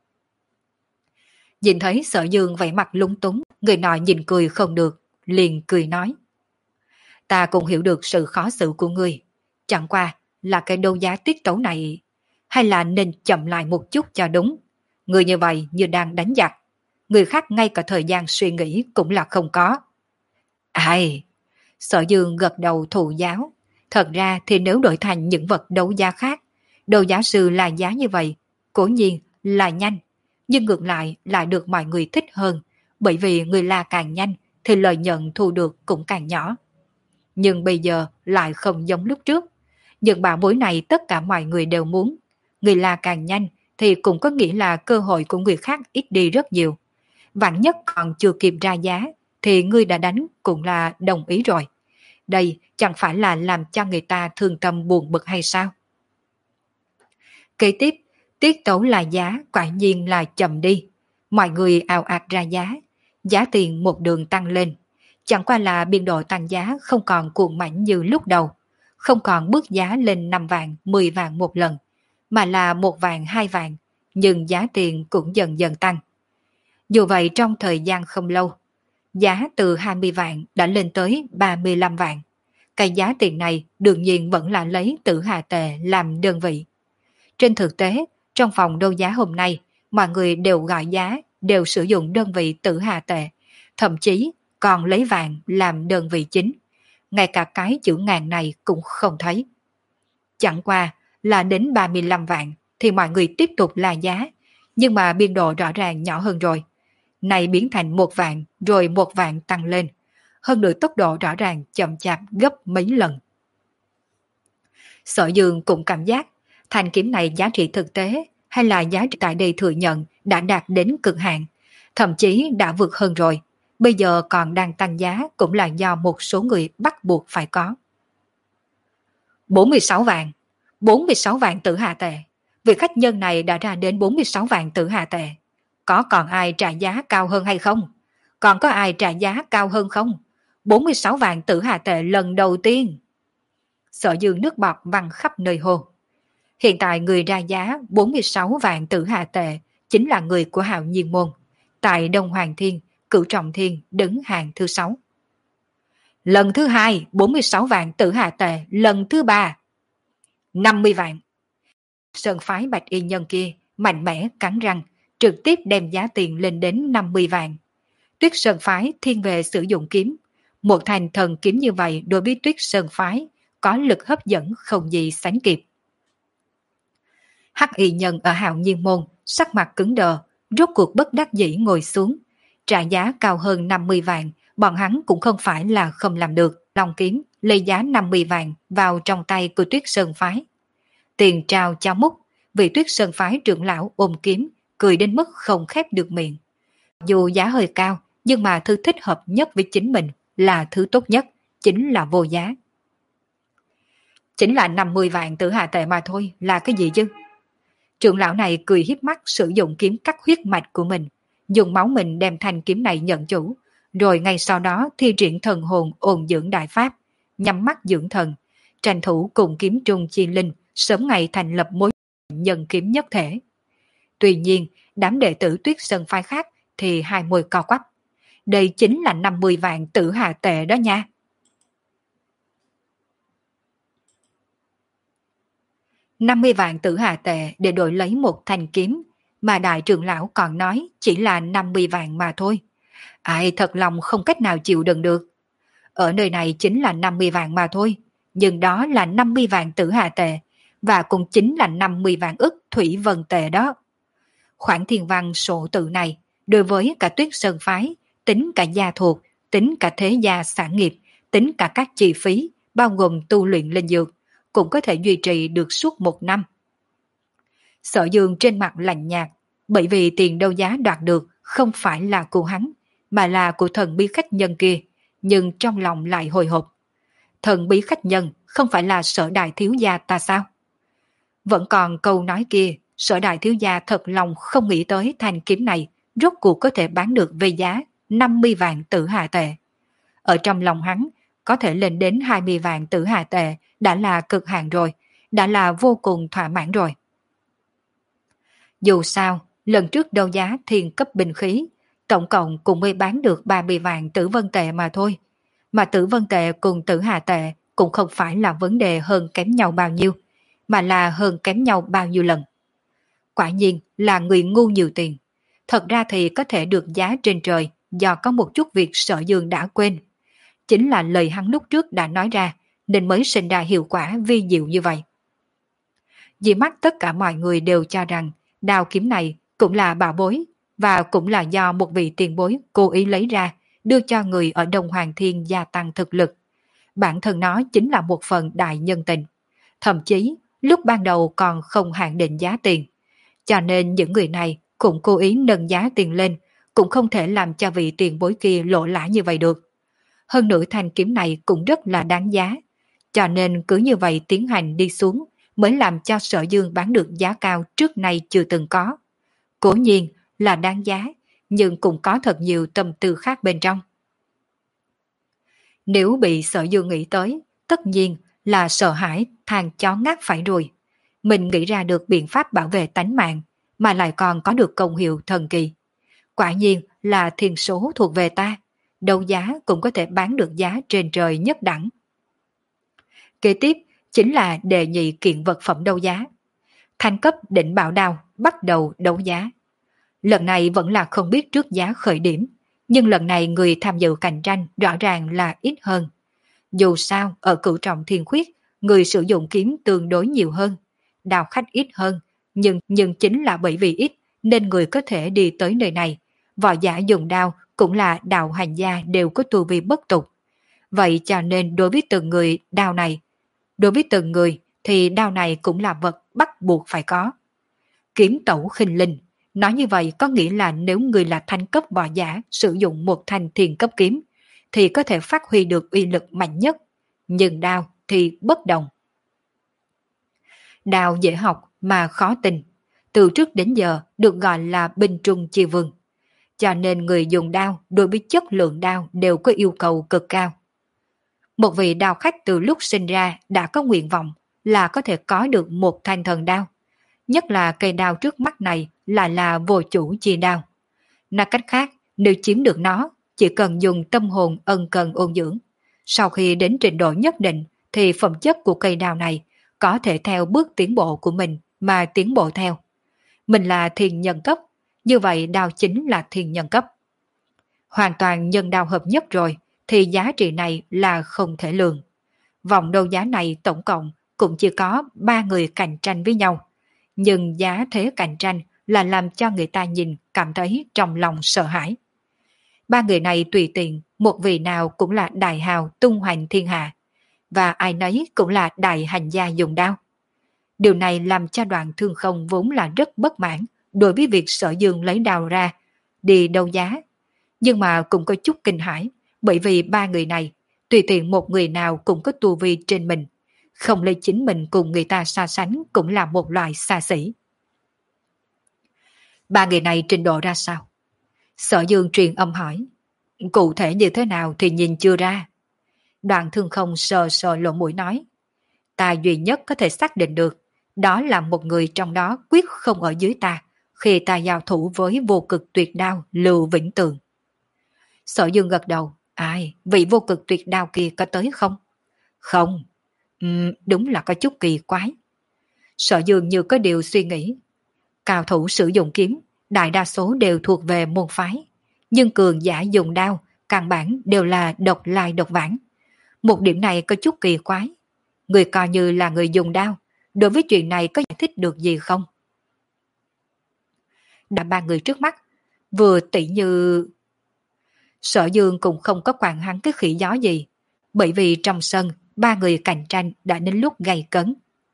Nhìn thấy Sở Dương vẻ mặt lúng túng, người nọ nhìn cười không được, liền cười nói. Ta cũng hiểu được sự khó xử của ngươi. Chẳng qua là cái đấu giá tiết tấu này, hay là nên chậm lại một chút cho đúng. Người như vậy như đang đánh giặc. Người khác ngay cả thời gian suy nghĩ cũng là không có. Ai? Sở Dương gật đầu thụ giáo. Thật ra thì nếu đổi thành những vật đấu giá khác, đấu giá sư là giá như vậy, cố nhiên là nhanh, nhưng ngược lại lại được mọi người thích hơn, bởi vì người la càng nhanh thì lợi nhuận thu được cũng càng nhỏ. Nhưng bây giờ lại không giống lúc trước. Những bảo bối này tất cả mọi người đều muốn. Người la càng nhanh thì cũng có nghĩa là cơ hội của người khác ít đi rất nhiều. Vạn nhất còn chưa kịp ra giá thì người đã đánh cũng là đồng ý rồi. Đây chẳng phải là làm cho người ta thương tâm buồn bực hay sao? Kế tiếp, tiết tấu là giá quả nhiên là chậm đi. Mọi người ào ạt ra giá. Giá tiền một đường tăng lên. Chẳng qua là biên độ tăng giá không còn cuồng mãnh như lúc đầu. Không còn bước giá lên năm vạn, mười vạn một lần, mà là một vạn, hai vạn. Nhưng giá tiền cũng dần dần tăng. Dù vậy trong thời gian không lâu, giá từ hai mươi vạn đã lên tới ba mươi lăm vạn. Cái giá tiền này đương nhiên vẫn là lấy Tử Hà Tệ làm đơn vị. Trên thực tế, trong phòng đấu giá hôm nay, mọi người đều gọi giá, đều sử dụng đơn vị Tử Hà Tệ, thậm chí còn lấy vàng làm đơn vị chính. Ngay cả cái chữ ngàn này cũng không thấy. Chẳng qua là đến ba mươi lăm vạn thì mọi người tiếp tục là giá, nhưng mà biên độ rõ ràng nhỏ hơn rồi. Này biến thành một vạn rồi một vạn tăng lên. Hơn nữa tốc độ rõ ràng chậm chạp gấp mấy lần. Sở Dương cũng cảm giác thanh kiếm này giá trị thực tế hay là giá trị tại đây thừa nhận đã đạt đến cực hạn, thậm chí đã vượt hơn rồi. Bây giờ còn đang tăng giá cũng là do một số người bắt buộc phải có. bốn mươi sáu vạn. bốn mươi sáu vạn Tử Hà Tệ. Vị khách nhân này đã ra đến bốn mươi sáu vạn Tử Hà Tệ. Có còn ai trả giá cao hơn hay không? Còn có ai trả giá cao hơn không? bốn mươi sáu vạn Tử Hà Tệ lần đầu tiên. Sở Dương nước bọt văng khắp nơi hồ. Hiện tại người ra giá bốn mươi sáu vạn tử hà tệ chính là người của Hạo Nhiên Môn. Tại Đông Hoàng Thiên, Cửu Trọng Thiên đứng hàng thứ sáu. Lần thứ hai bốn mươi sáu vạn tử hà tệ, lần thứ ba năm mươi vạn. Sơn phái bạch y nhân kia mạnh mẽ cắn răng, trực tiếp đem giá tiền lên đến năm mươi vạn. Tuyết Sơn phái thiên về sử dụng kiếm. Một thành thần kiếm như vậy đối với Tuyết Sơn phái có lực hấp dẫn không gì sánh kịp. Hắc y nhân ở Hạo Nhiên Môn sắc mặt cứng đờ, rốt cuộc bất đắc dĩ ngồi xuống. Trả giá cao hơn năm mươi vạn, bọn hắn cũng không phải là không làm được. Long kiếm lấy giá năm mươi vạn vào trong tay của Tuyết Sơn phái. Tiền trao cháo múc, vị Tuyết Sơn phái trưởng lão ôm kiếm, cười đến mức không khép được miệng. Dù giá hơi cao, nhưng mà thứ thích hợp nhất với chính mình là thứ tốt nhất, chính là vô giá. Chính là năm mươi vạn tử hà tệ mà thôi, là cái gì chứ? Trưởng lão này cười hiếp mắt sử dụng kiếm cắt huyết mạch của mình, dùng máu mình đem thanh kiếm này nhận chủ, rồi ngay sau đó thi triển thần hồn ôn dưỡng đại pháp, nhắm mắt dưỡng thần, tranh thủ cùng kiếm trung chi linh, sớm ngày thành lập mối nhân kiếm nhất thể. Tuy nhiên, đám đệ tử Tuyết Sơn phái khác thì hai môi co quắp. Đây chính là năm mươi vạn tử hà tệ đó nha. năm mươi vạn tử hà tệ để đổi lấy một thanh kiếm, mà đại trưởng lão còn nói chỉ là năm mươi vạn mà thôi. Ai thật lòng không cách nào chịu đựng được. Ở nơi này chính là năm mươi vạn mà thôi, nhưng đó là năm mươi vạn tử hà tệ, và cũng chính là năm mươi vạn ức thủy vân tệ đó. Khoản thiên văn sổ tự này, đối với cả Tuyết Sơn phái, tính cả gia thuộc, tính cả thế gia sản nghiệp, tính cả các chi phí, bao gồm tu luyện linh dược, cũng có thể duy trì được suốt một năm. Sở Dương trên mặt lạnh nhạt, bởi vì tiền đấu giá đoạt được không phải là của hắn, mà là của thần bí khách nhân kia, nhưng trong lòng lại hồi hộp. Thần bí khách nhân không phải là Sở đại thiếu gia ta sao? Vẫn còn câu nói kia, Sở đại thiếu gia thật lòng không nghĩ tới thanh kiếm này rốt cuộc có thể bán được về giá năm mươi vạn tử hà tệ. Ở trong lòng hắn, có thể lên đến hai mươi vạn tử hà tệ đã là cực hạn rồi, đã là vô cùng thỏa mãn rồi. Dù sao, lần trước đấu giá thiên cấp binh khí, tổng cộng cũng mới bán được ba mươi vạn tử vân tệ mà thôi. Mà tử vân tệ cùng tử hà tệ cũng không phải là vấn đề hơn kém nhau bao nhiêu, mà là hơn kém nhau bao nhiêu lần. Quả nhiên là người ngu nhiều tiền. Thật ra thì có thể được giá trên trời do có một chút việc Sở Dương đã quên. Chính là lời hắn lúc trước đã nói ra, nên mới sinh ra hiệu quả vi diệu như vậy. Vì mắt tất cả mọi người đều cho rằng đao kiếm này cũng là bảo bối, và cũng là do một vị tiền bối cố ý lấy ra, đưa cho người ở Đông Hoàng Thiên gia tăng thực lực. Bản thân nó chính là một phần đại nhân tình. Thậm chí, lúc ban đầu còn không hạn định giá tiền. Cho nên những người này cũng cố ý nâng giá tiền lên, cũng không thể làm cho vị tiền bối kia lộ lã như vậy được. Hơn nữa thanh kiếm này cũng rất là đáng giá. Cho nên cứ như vậy tiến hành đi xuống, mới làm cho Sở Dương bán được giá cao trước nay chưa từng có. Cố nhiên là đáng giá, nhưng cũng có thật nhiều tâm tư khác bên trong. Nếu bị Sở Dương nghĩ tới, tất nhiên là sợ hãi than chó ngáp phải rồi. Mình nghĩ ra được biện pháp bảo vệ tánh mạng, mà lại còn có được công hiệu thần kỳ. Quả nhiên là thiên số thuộc về ta, đấu giá cũng có thể bán được giá trên trời nhất đẳng. Kế tiếp chính là đề nhị kiện vật phẩm đấu giá. Thanh cấp định bảo đao bắt đầu đấu giá. Lần này vẫn là không biết trước giá khởi điểm, nhưng lần này người tham dự cạnh tranh rõ ràng là ít hơn. Dù sao ở Cửu Trọng Thiên Khuyết, người sử dụng kiếm tương đối nhiều hơn, đào khách ít hơn, nhưng nhưng chính là bởi vì ít nên người có thể đi tới nơi này. Võ giả dùng đao cũng là đạo hành gia đều có tu vi bất tục. Vậy cho nên đối với từng người đao này, đối với từng người thì đao này cũng là vật bắt buộc phải có. Kiếm tẩu khinh linh, nói như vậy có nghĩa là nếu người là thanh cấp võ giả sử dụng một thanh thiền cấp kiếm thì có thể phát huy được uy lực mạnh nhất, nhưng đao thì bất đồng. Đao dễ học mà khó tin, từ trước đến giờ được gọi là binh trung chi vương, cho nên người dùng đao đối với chất lượng đao đều có yêu cầu cực cao. Một vị đao khách từ lúc sinh ra đã có nguyện vọng là có thể có được một thanh thần đao. Nhất là cây đao trước mắt này lại là vô chủ chi đao. Nói cách khác, nếu chiếm được nó, chỉ cần dùng tâm hồn ân cần ôn dưỡng. Sau khi đến trình độ nhất định thì phẩm chất của cây đao này có thể theo bước tiến bộ của mình mà tiến bộ theo. Mình là thiên nhân cấp, như vậy đao chính là thiên nhân cấp. Hoàn toàn nhân đao hợp nhất rồi thì giá trị này là không thể lường. Vòng đấu giá này tổng cộng cũng chỉ có ba người cạnh tranh với nhau. Nhưng giá thế cạnh tranh là làm cho người ta nhìn cảm thấy trong lòng sợ hãi. Ba người này tùy tiện, một vị nào cũng là đại hào tung hoành thiên hạ, và ai nấy cũng là đại hành gia dùng đao. Điều này làm cho Đoạn Thương Không vốn là rất bất mãn đối với việc Sở Dương lấy đao ra, đi đấu giá. Nhưng mà cũng có chút kinh hãi, bởi vì ba người này, tùy tiện một người nào cũng có tu vi trên mình. Không lấy chính mình cùng người ta so sánh cũng là một loại xa xỉ. Ba người này trình độ ra sao? Sở Dương truyền âm hỏi. Cụ thể như thế nào thì nhìn chưa ra. Đoạn Thương Không sờ sờ lỗ mũi nói. Ta duy nhất có thể xác định được, đó là một người trong đó quyết không ở dưới ta, khi ta giao thủ với vô cực tuyệt đao Lưu Vĩnh Tường. Sở Dương gật đầu. Ai, vị vô cực tuyệt đao kia có tới không? Không. Uhm, đúng là có chút kỳ quái. Sở Dương như có điều suy nghĩ. Cao thủ sử dụng kiếm, đại đa số đều thuộc về môn phái. Nhưng cường giả dùng đao, căn bản đều là độc lai độc vãng. Một điểm này có chút kỳ quái. Người coi như là người dùng đao, đối với chuyện này có giải thích được gì không? Đã ba người trước mắt, vừa tỉ như... Sở Dương cũng không có quản hắn cái khỉ gió gì, bởi vì trong sân, ba người cạnh tranh đã đến lúc gay cấn.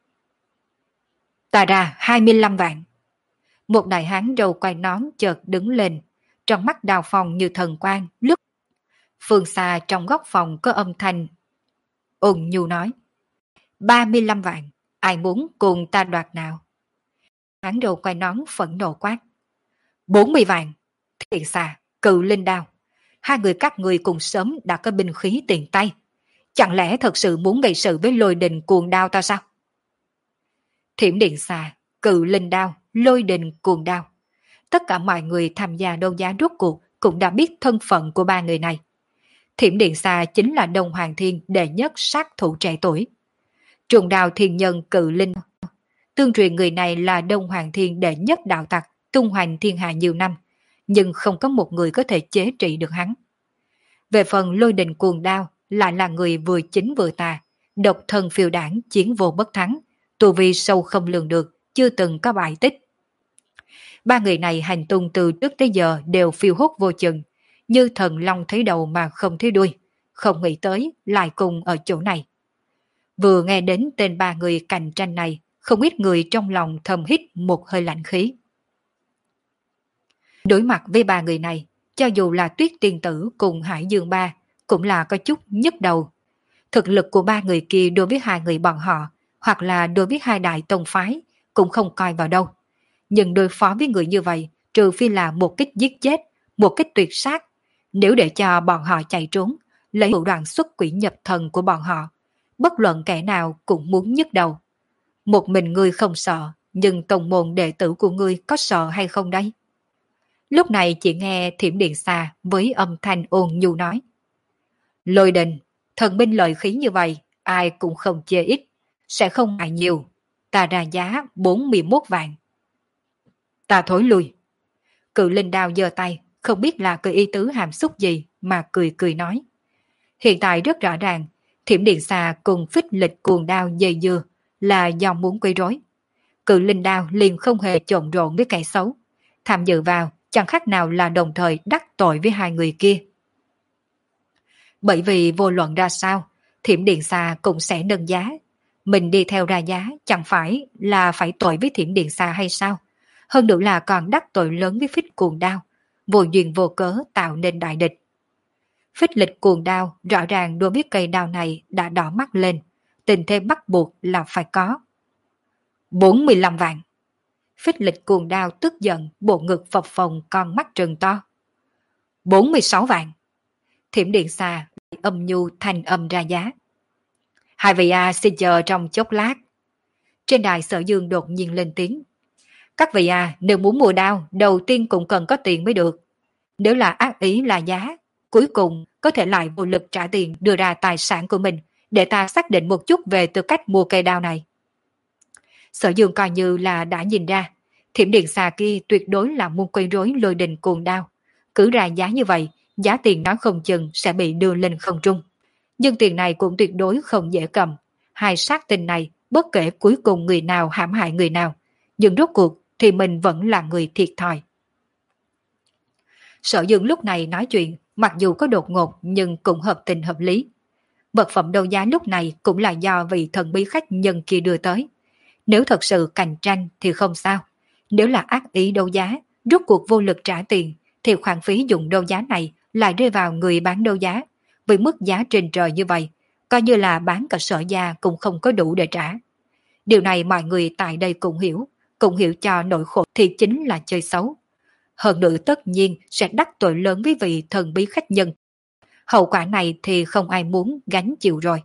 Ta ra hai mươi lăm vạn. Một đại hán râu quai nón chợt đứng lên, trong mắt Đào Phong như thần quang lướt. Phương xa trong góc phòng có âm thanh ôn nhu nói. ba mươi lăm vạn, ai muốn cùng ta đoạt nào? Hán râu quai nón phẫn nộ quát. bốn mươi vạn, thiện xà, cự linh đao. Hai người các người cùng sớm đã có binh khí tiền tay. Chẳng lẽ thật sự muốn gây sự với lôi đình cuồng đao ta sao? Thiểm điện xà, cự linh đao, lôi đình cuồng đao. Tất cả mọi người tham gia đấu giá rốt cuộc cũng đã biết thân phận của ba người này. Thiểm điện xà chính là Đông Hoàng Thiên đệ nhất sát thủ trẻ tuổi. Trùng đao thiên nhân cự linh. Tương truyền người này là Đông Hoàng Thiên đệ nhất đạo tặc, tung hoành thiên hạ nhiều năm, nhưng không có một người có thể chế trị được hắn. Về phần lôi đình cuồng đao, lại là người vừa chính vừa tà, độc thân phiêu đảng, chiến vô bất thắng, tu vi sâu không lường được, chưa từng có bại tích. Ba người này hành tung từ trước tới giờ đều phiêu hốt vô chừng, như thần long thấy đầu mà không thấy đuôi, không nghĩ tới lại cùng ở chỗ này. Vừa nghe đến tên ba người cạnh tranh này, không ít người trong lòng thầm hít một hơi lạnh khí. Đối mặt với ba người này, cho dù là Tuyết Tiên Tử cùng Hải Dương Ba, cũng là có chút nhức đầu. Thực lực của ba người kia đối với hai người bọn họ, hoặc là đối với hai đại tông phái, cũng không coi vào đâu. Nhưng đối phó với người như vậy, trừ phi là một kích giết chết, một kích tuyệt sát. Nếu để cho bọn họ chạy trốn, lấy thủ đoạn xuất quỷ nhập thần của bọn họ, bất luận kẻ nào cũng muốn nhức đầu. Một mình ngươi không sợ, nhưng tông môn đệ tử của ngươi có sợ hay không đây? Lúc này chỉ nghe Thiểm Điện Xà với âm thanh ôn nhu nói. Lôi đình, thần binh lợi khí như vậy, ai cũng không chê ít, sẽ không ngại nhiều. Ta ra giá bốn mươi mốt vạn. Ta thối lui. Cự linh đao giơ tay, không biết là cái ý tứ hàm xúc gì mà cười cười nói. Hiện tại rất rõ ràng, Thiểm Điện Xà cùng Phích Lịch cuồng đao dây dưa là do muốn quấy rối. Cự linh đao liền không hề trộn rộn với kẻ xấu. Tham dự vào chẳng khác nào là đồng thời đắc tội với hai người kia. Bởi vì vô luận ra sao, Thiểm Điện Xà cũng sẽ nâng giá. Mình đi theo ra giá chẳng phải là phải tội với Thiểm Điện Xà hay sao? Hơn nữa là còn đắc tội lớn với Phích cuồng đao, vô duyên vô cớ tạo nên đại địch. Phích Lịch cuồng đao rõ ràng đối với cây đao này đã đỏ mắt lên, tình thế bắt buộc là phải có. bốn mươi lăm vạn. Phích Lịch cuồng đao tức giận, bộ ngực phập phồng, con mắt trừng to. bốn mươi sáu vạn. Thiểm Điện Xà âm nhu thành âm ra giá. Hai vị A xin chờ trong chốc lát, Trên đài Sở Dương đột nhiên lên tiếng. Các vị à, nếu muốn mua đao, đầu tiên cũng cần có tiền mới được. Nếu là ác ý là giá, cuối cùng có thể lại vô lực trả tiền đưa ra tài sản của mình để ta xác định một chút về tư cách mua cây đao này. Sở Dương coi như là đã nhìn ra, Thiểm Điện Xà kia tuyệt đối là muốn quấy rối Lôi Đình Cuồng Đao. Cứ ra giá như vậy, giá tiền nói không chừng sẽ bị đưa lên không trung. Nhưng tiền này cũng tuyệt đối không dễ cầm. Hai sát tình này, bất kể cuối cùng người nào hãm hại người nào, nhưng rốt cuộc thì mình vẫn là người thiệt thòi. Sở Dương lúc này nói chuyện, mặc dù có đột ngột nhưng cũng hợp tình hợp lý. Vật phẩm đấu giá lúc này cũng là do vị thần bí khách nhân kia đưa tới. Nếu thật sự cạnh tranh thì không sao. Nếu là ác ý đấu giá, rốt cuộc vô lực trả tiền, thì khoản phí dùng đấu giá này lại rơi vào người bán đấu giá. Với mức giá trên trời như vậy, coi như là bán cả Sở gia cũng không có đủ để trả. Điều này mọi người tại đây cũng hiểu, cũng hiểu cho nỗi khổ thì chính là chơi xấu. Hơn nữa tất nhiên sẽ đắc tội lớn với vị thần bí khách nhân. Hậu quả này thì không ai muốn gánh chịu rồi.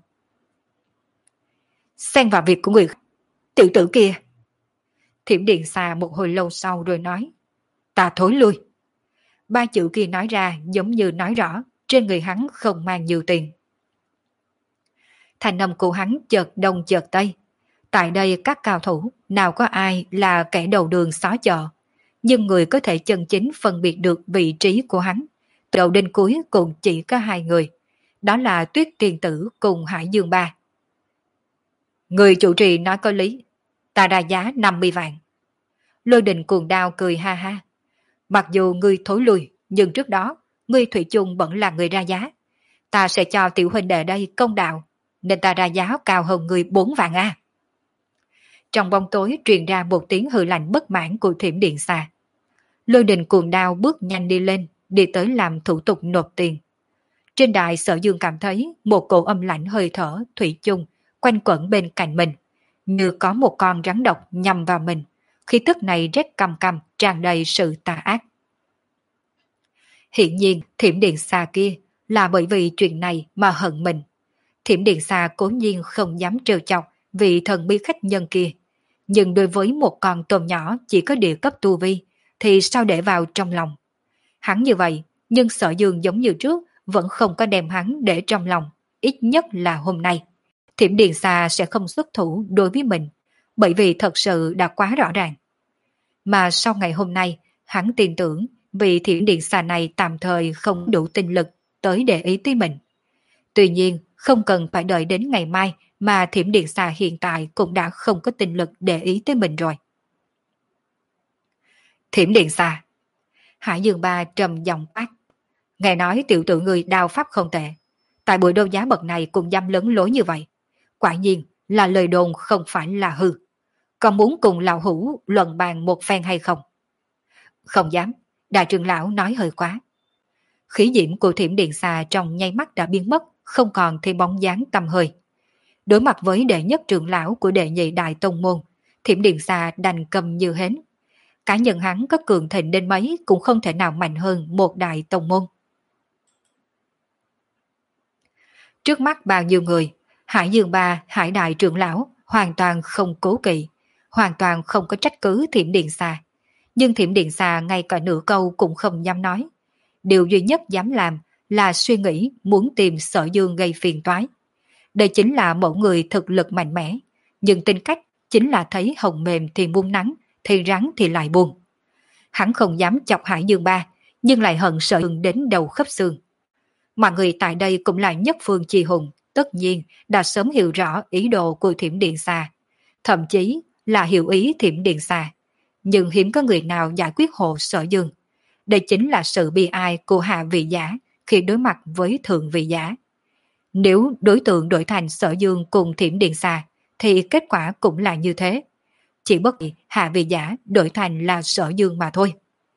Xen vào việc của người tiểu tử kia. Thiểm Điện Xà một hồi lâu sau rồi nói. Ta thối lui. Ba chữ kia nói ra giống như nói rõ trên người hắn không mang nhiều tiền. Thành âm của hắn chợt đông chợt tây. Tại đây các cao thủ nào có ai là kẻ đầu đường xó chợ, nhưng người có thể chân chính phân biệt được vị trí của hắn từ đầu đến cuối cũng chỉ có hai người, đó là Tuyết Tiền Tử cùng Hải Dương Ba. Người chủ trì nói có lý, ta ra giá năm mươi vạn. Lôi Đình Cuồng Đao cười ha ha. Mặc dù ngươi thối lui, nhưng trước đó ngươi thủy chung vẫn là người ra giá. Ta sẽ cho tiểu huynh đệ đây công đạo, nên ta ra giá cao hơn ngươi bốn vạn a. Trong bóng tối truyền ra một tiếng hừ lạnh bất mãn của Thiểm Điện Xà. Lôi Đình Cuồng Đao bước nhanh đi lên, đi tới làm thủ tục nộp tiền. Trên đài Sở Dương cảm thấy một cổ âm lạnh hơi thở thủy chung quanh quẩn bên cạnh mình, như có một con rắn độc nhằm vào mình. Khí tức này rét căm căm, tràn đầy sự tà ác. Hiển nhiên Thiểm Điện Xà kia là bởi vì chuyện này mà hận mình. Thiểm Điện Xà cố nhiên không dám trêu chọc vị thần bí khách nhân kia, nhưng đối với một con tôm nhỏ chỉ có địa cấp tu vi thì sao để vào trong lòng. Hắn như vậy, nhưng Sở Dương giống như trước vẫn không có đem hắn để trong lòng, ít nhất là hôm nay. Thiểm Điện Xà sẽ không xuất thủ đối với mình, bởi vì thật sự đã quá rõ ràng. Mà sau ngày hôm nay, hắn tin tưởng vì Thiểm Điện Xà này tạm thời không đủ tinh lực tới để ý tới mình. Tuy nhiên, không cần phải đợi đến ngày mai mà Thiểm Điện Xà hiện tại cũng đã không có tinh lực để ý tới mình rồi. Thiểm Điện Xà. Hải Dương Ba trầm giọng quát. Nghe nói tiểu tử người đao pháp không tệ. Tại buổi đấu giá bậc này cũng dám lớn lối như vậy. Quả nhiên là lời đồn không phải là hư. Còn muốn cùng lão hữu luận bàn một phen hay không? Không dám. Đại trưởng lão nói hơi quá. Khí diễm của Thiểm Điện Xà trong nháy mắt đã biến mất, không còn thấy bóng dáng tăm hơi. Đối mặt với đệ nhất trưởng lão của đệ nhị đại tông môn, Thiểm Điện Xà đành cầm như hến. Cá nhân hắn có cường thịnh đến mấy cũng không thể nào mạnh hơn một đại tông môn. Trước mắt bao nhiêu người, Hải Dương Ba, Hải đại trưởng lão hoàn toàn không cố kỵ, hoàn toàn không có trách cứ Thiểm Điện Xà. Nhưng Thiểm Điện Xà ngay cả nửa câu cũng không dám nói. Điều duy nhất dám làm là suy nghĩ muốn tìm Sở Dương gây phiền toái. Đây chính là mẫu người thực lực mạnh mẽ, nhưng tính cách chính là thấy hồng mềm thì muốn nắng, thì rắn thì lại buồn. Hắn không dám chọc Hải Dương Ba, nhưng lại hận Sở Dương đến đầu khớp xương. Mọi người tại đây cũng là nhất phương chi hùng, tất nhiên đã sớm hiểu rõ ý đồ của Thiểm Điện Xà, thậm chí là hiểu ý Thiểm Điện Xà. Nhưng hiếm có người nào giải quyết hộ Sở Dương. Đây chính là sự bi ai của hạ vị giả khi đối mặt với thượng vị giả. Nếu đối tượng đổi thành Sở Dương cùng Thiểm Điện Xà, thì kết quả cũng là như thế. Chỉ bất kỳ hạ vị giả đổi thành là Sở Dương mà thôi.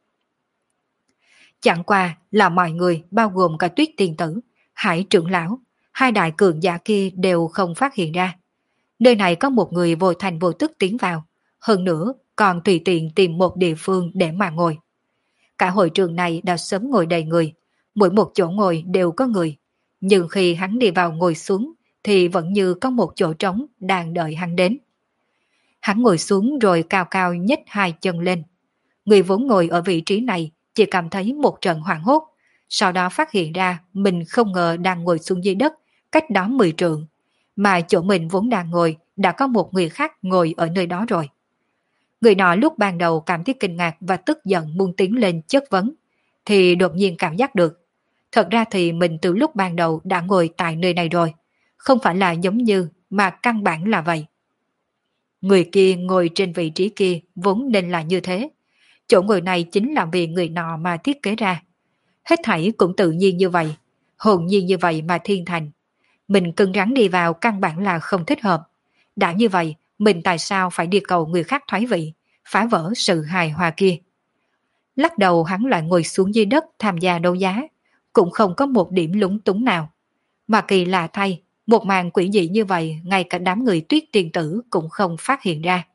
Chẳng qua là mọi người bao gồm cả Tuyết Tiên Tử, Hải trưởng lão, hai đại cường giả kia đều không phát hiện ra. Nơi này có một người vô thành vô tức tiến vào, hơn nữa còn tùy tiện tìm một địa phương để mà ngồi. Cả hội trường này đã sớm ngồi đầy người, mỗi một chỗ ngồi đều có người, nhưng khi hắn đi vào ngồi xuống thì vẫn như có một chỗ trống đang đợi hắn đến. Hắn ngồi xuống rồi cao cao nhếch hai chân lên. Người vốn ngồi ở vị trí này chỉ cảm thấy một trận hoảng hốt, sau đó phát hiện ra mình không ngờ đang ngồi xuống dưới đất, cách đó mười trượng, mà chỗ mình vốn đang ngồi đã có một người khác ngồi ở nơi đó rồi. Người nọ lúc ban đầu cảm thấy kinh ngạc và tức giận muốn tiến lên chất vấn, thì đột nhiên cảm giác được. Thật ra thì mình từ lúc ban đầu đã ngồi tại nơi này rồi, không phải là giống như mà căn bản là vậy. Người kia ngồi trên vị trí kia vốn nên là như thế. Chỗ ngồi này chính là vì người nọ mà thiết kế ra. Hết thảy cũng tự nhiên như vậy, hồn nhiên như vậy mà thiên thành. Mình cứng rắn đi vào căn bản là không thích hợp. Đã như vậy, mình tại sao phải đi cầu người khác thoái vị, phá vỡ sự hài hòa kia. Lắc đầu hắn lại ngồi xuống dưới đất tham gia đấu giá, cũng không có một điểm lúng túng nào. Mà kỳ lạ thay, một màn quỷ dị như vậy ngay cả đám người Tuyết Tiên Tử cũng không phát hiện ra.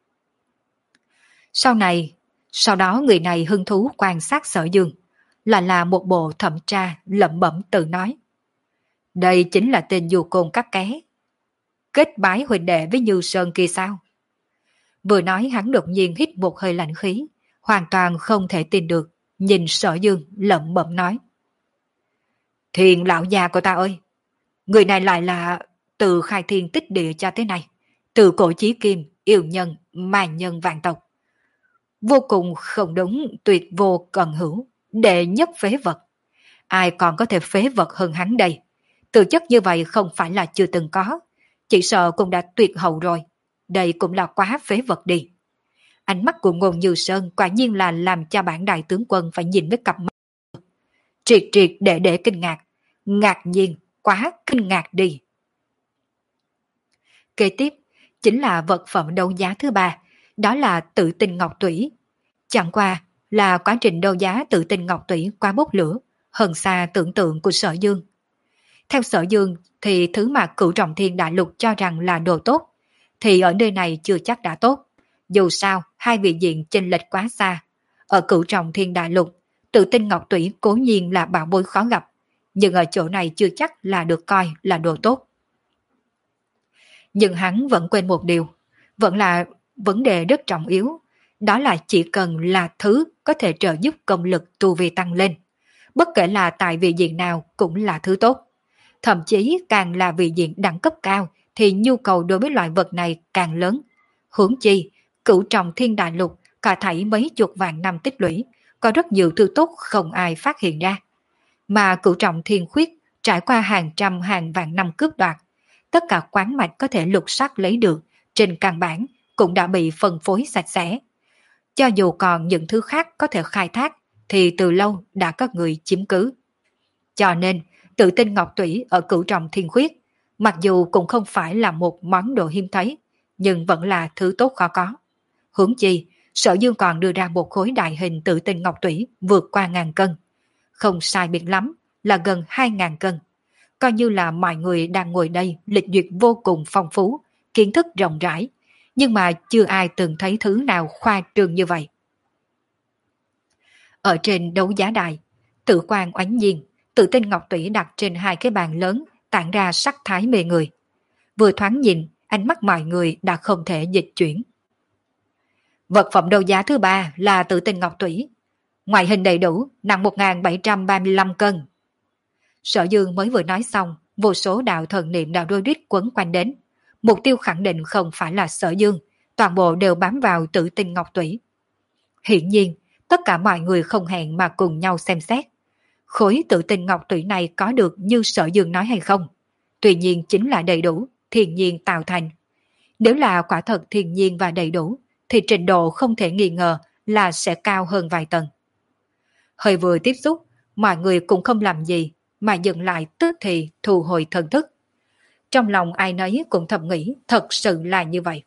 Sau này, sau đó người này hứng thú quan sát Sở Dương, là là một bộ thẩm tra lẩm bẩm tự nói. Đây chính là tên du côn các ké. Kết bái huynh đệ với Như Sơn kia sao? Vừa nói hắn đột nhiên hít một hơi lạnh khí, hoàn toàn không thể tin được, nhìn Sở Dương lẩm bẩm nói. Thiền lão già của ta ơi, người này lại là từ khai thiên tích địa cho thế này, từ cổ chí kim, yêu nhân, mà nhân vạn tộc. Vô cùng không đúng, tuyệt vô cần hữu, đệ nhất phế vật. Ai còn có thể phế vật hơn hắn đây? Tư chất như vậy không phải là chưa từng có, chỉ sợ cũng đã tuyệt hậu rồi. Đây cũng là quá phế vật đi. Ánh mắt của Ngôn Như Sơn quả nhiên là làm cho bản đại tướng quân phải nhìn với cặp mắt. Triệt triệt để để kinh ngạc, ngạc nhiên, quá kinh ngạc đi. Kế tiếp chính là vật phẩm đấu giá thứ ba, đó là Tự Tinh Ngọc Tủy. Chẳng qua là quá trình đấu giá Tự Tinh Ngọc Tủy quá bốc lửa, hơn xa tưởng tượng của Sở Dương. Theo Sở Dương thì thứ mà Cửu Trọng Thiên Đại Lục cho rằng là đồ tốt, thì ở nơi này chưa chắc đã tốt. Dù sao, hai vị diện chênh lệch quá xa. Ở Cửu Trọng Thiên Đại Lục, Tự Tinh Ngọc Tủy cố nhiên là bảo bối khó gặp, nhưng ở chỗ này chưa chắc là được coi là đồ tốt. Nhưng hắn vẫn quên một điều, vẫn là vấn đề rất trọng yếu, đó là chỉ cần là thứ có thể trợ giúp công lực tu vi tăng lên, bất kể là tại vị diện nào cũng là thứ tốt. Thậm chí càng là vị diện đẳng cấp cao thì nhu cầu đối với loại vật này càng lớn. Huống chi, Cửu Trọng Thiên Đại Lục cả thảy mấy chục vạn năm tích lũy, có rất nhiều thứ tốt không ai phát hiện ra. Mà Cửu Trọng Thiên Khuyết trải qua hàng trăm hàng vạn năm cướp đoạt, tất cả quán mạch có thể lục soát lấy được trên căn bản cũng đã bị phân phối sạch sẽ. Cho dù còn những thứ khác có thể khai thác thì từ lâu đã có người chiếm cứ. Cho nên, Tự Tinh Ngọc Tủy ở Cửu Trọng Thiên Khuyết, mặc dù cũng không phải là một món đồ hiếm thấy, nhưng vẫn là thứ tốt khó có. Huống chi, Sở Dương còn đưa ra một khối đại hình Tự Tinh Ngọc Tủy vượt qua ngàn cân. Không sai biệt lắm, là gần hai ngàn cân. Coi như là mọi người đang ngồi đây lịch duyệt vô cùng phong phú, kiến thức rộng rãi, nhưng mà chưa ai từng thấy thứ nào khoa trương như vậy. Ở trên đấu giá đài, Tự Quan oánh nhiên, Tự Tinh Ngọc Tủy đặt trên hai cái bàn lớn, tản ra sắc thái mê người. Vừa thoáng nhìn, ánh mắt mọi người đã không thể dịch chuyển. Vật phẩm đấu giá thứ ba là Tự Tinh Ngọc Tủy. Ngoại hình đầy đủ, nặng một nghìn bảy trăm ba mươi lăm cân. Sở Dương mới vừa nói xong, vô số đạo thần niệm đạo đôi rít quấn quanh đến. Mục tiêu khẳng định không phải là Sở Dương, toàn bộ đều bám vào Tự Tinh Ngọc Tủy. Hiển nhiên, tất cả mọi người không hẹn mà cùng nhau xem xét. Khối Tự Tinh Ngọc Tủy này có được như Sở Dương nói hay không? Tuy nhiên chính là đầy đủ, thiên nhiên tạo thành. Nếu là quả thật thiên nhiên và đầy đủ, thì trình độ không thể nghi ngờ là sẽ cao hơn vài tầng. Hơi vừa tiếp xúc, mọi người cũng không làm gì, mà dừng lại tức thì thu hồi thần thức. Trong lòng ai nấy cũng thầm nghĩ thật sự là như vậy.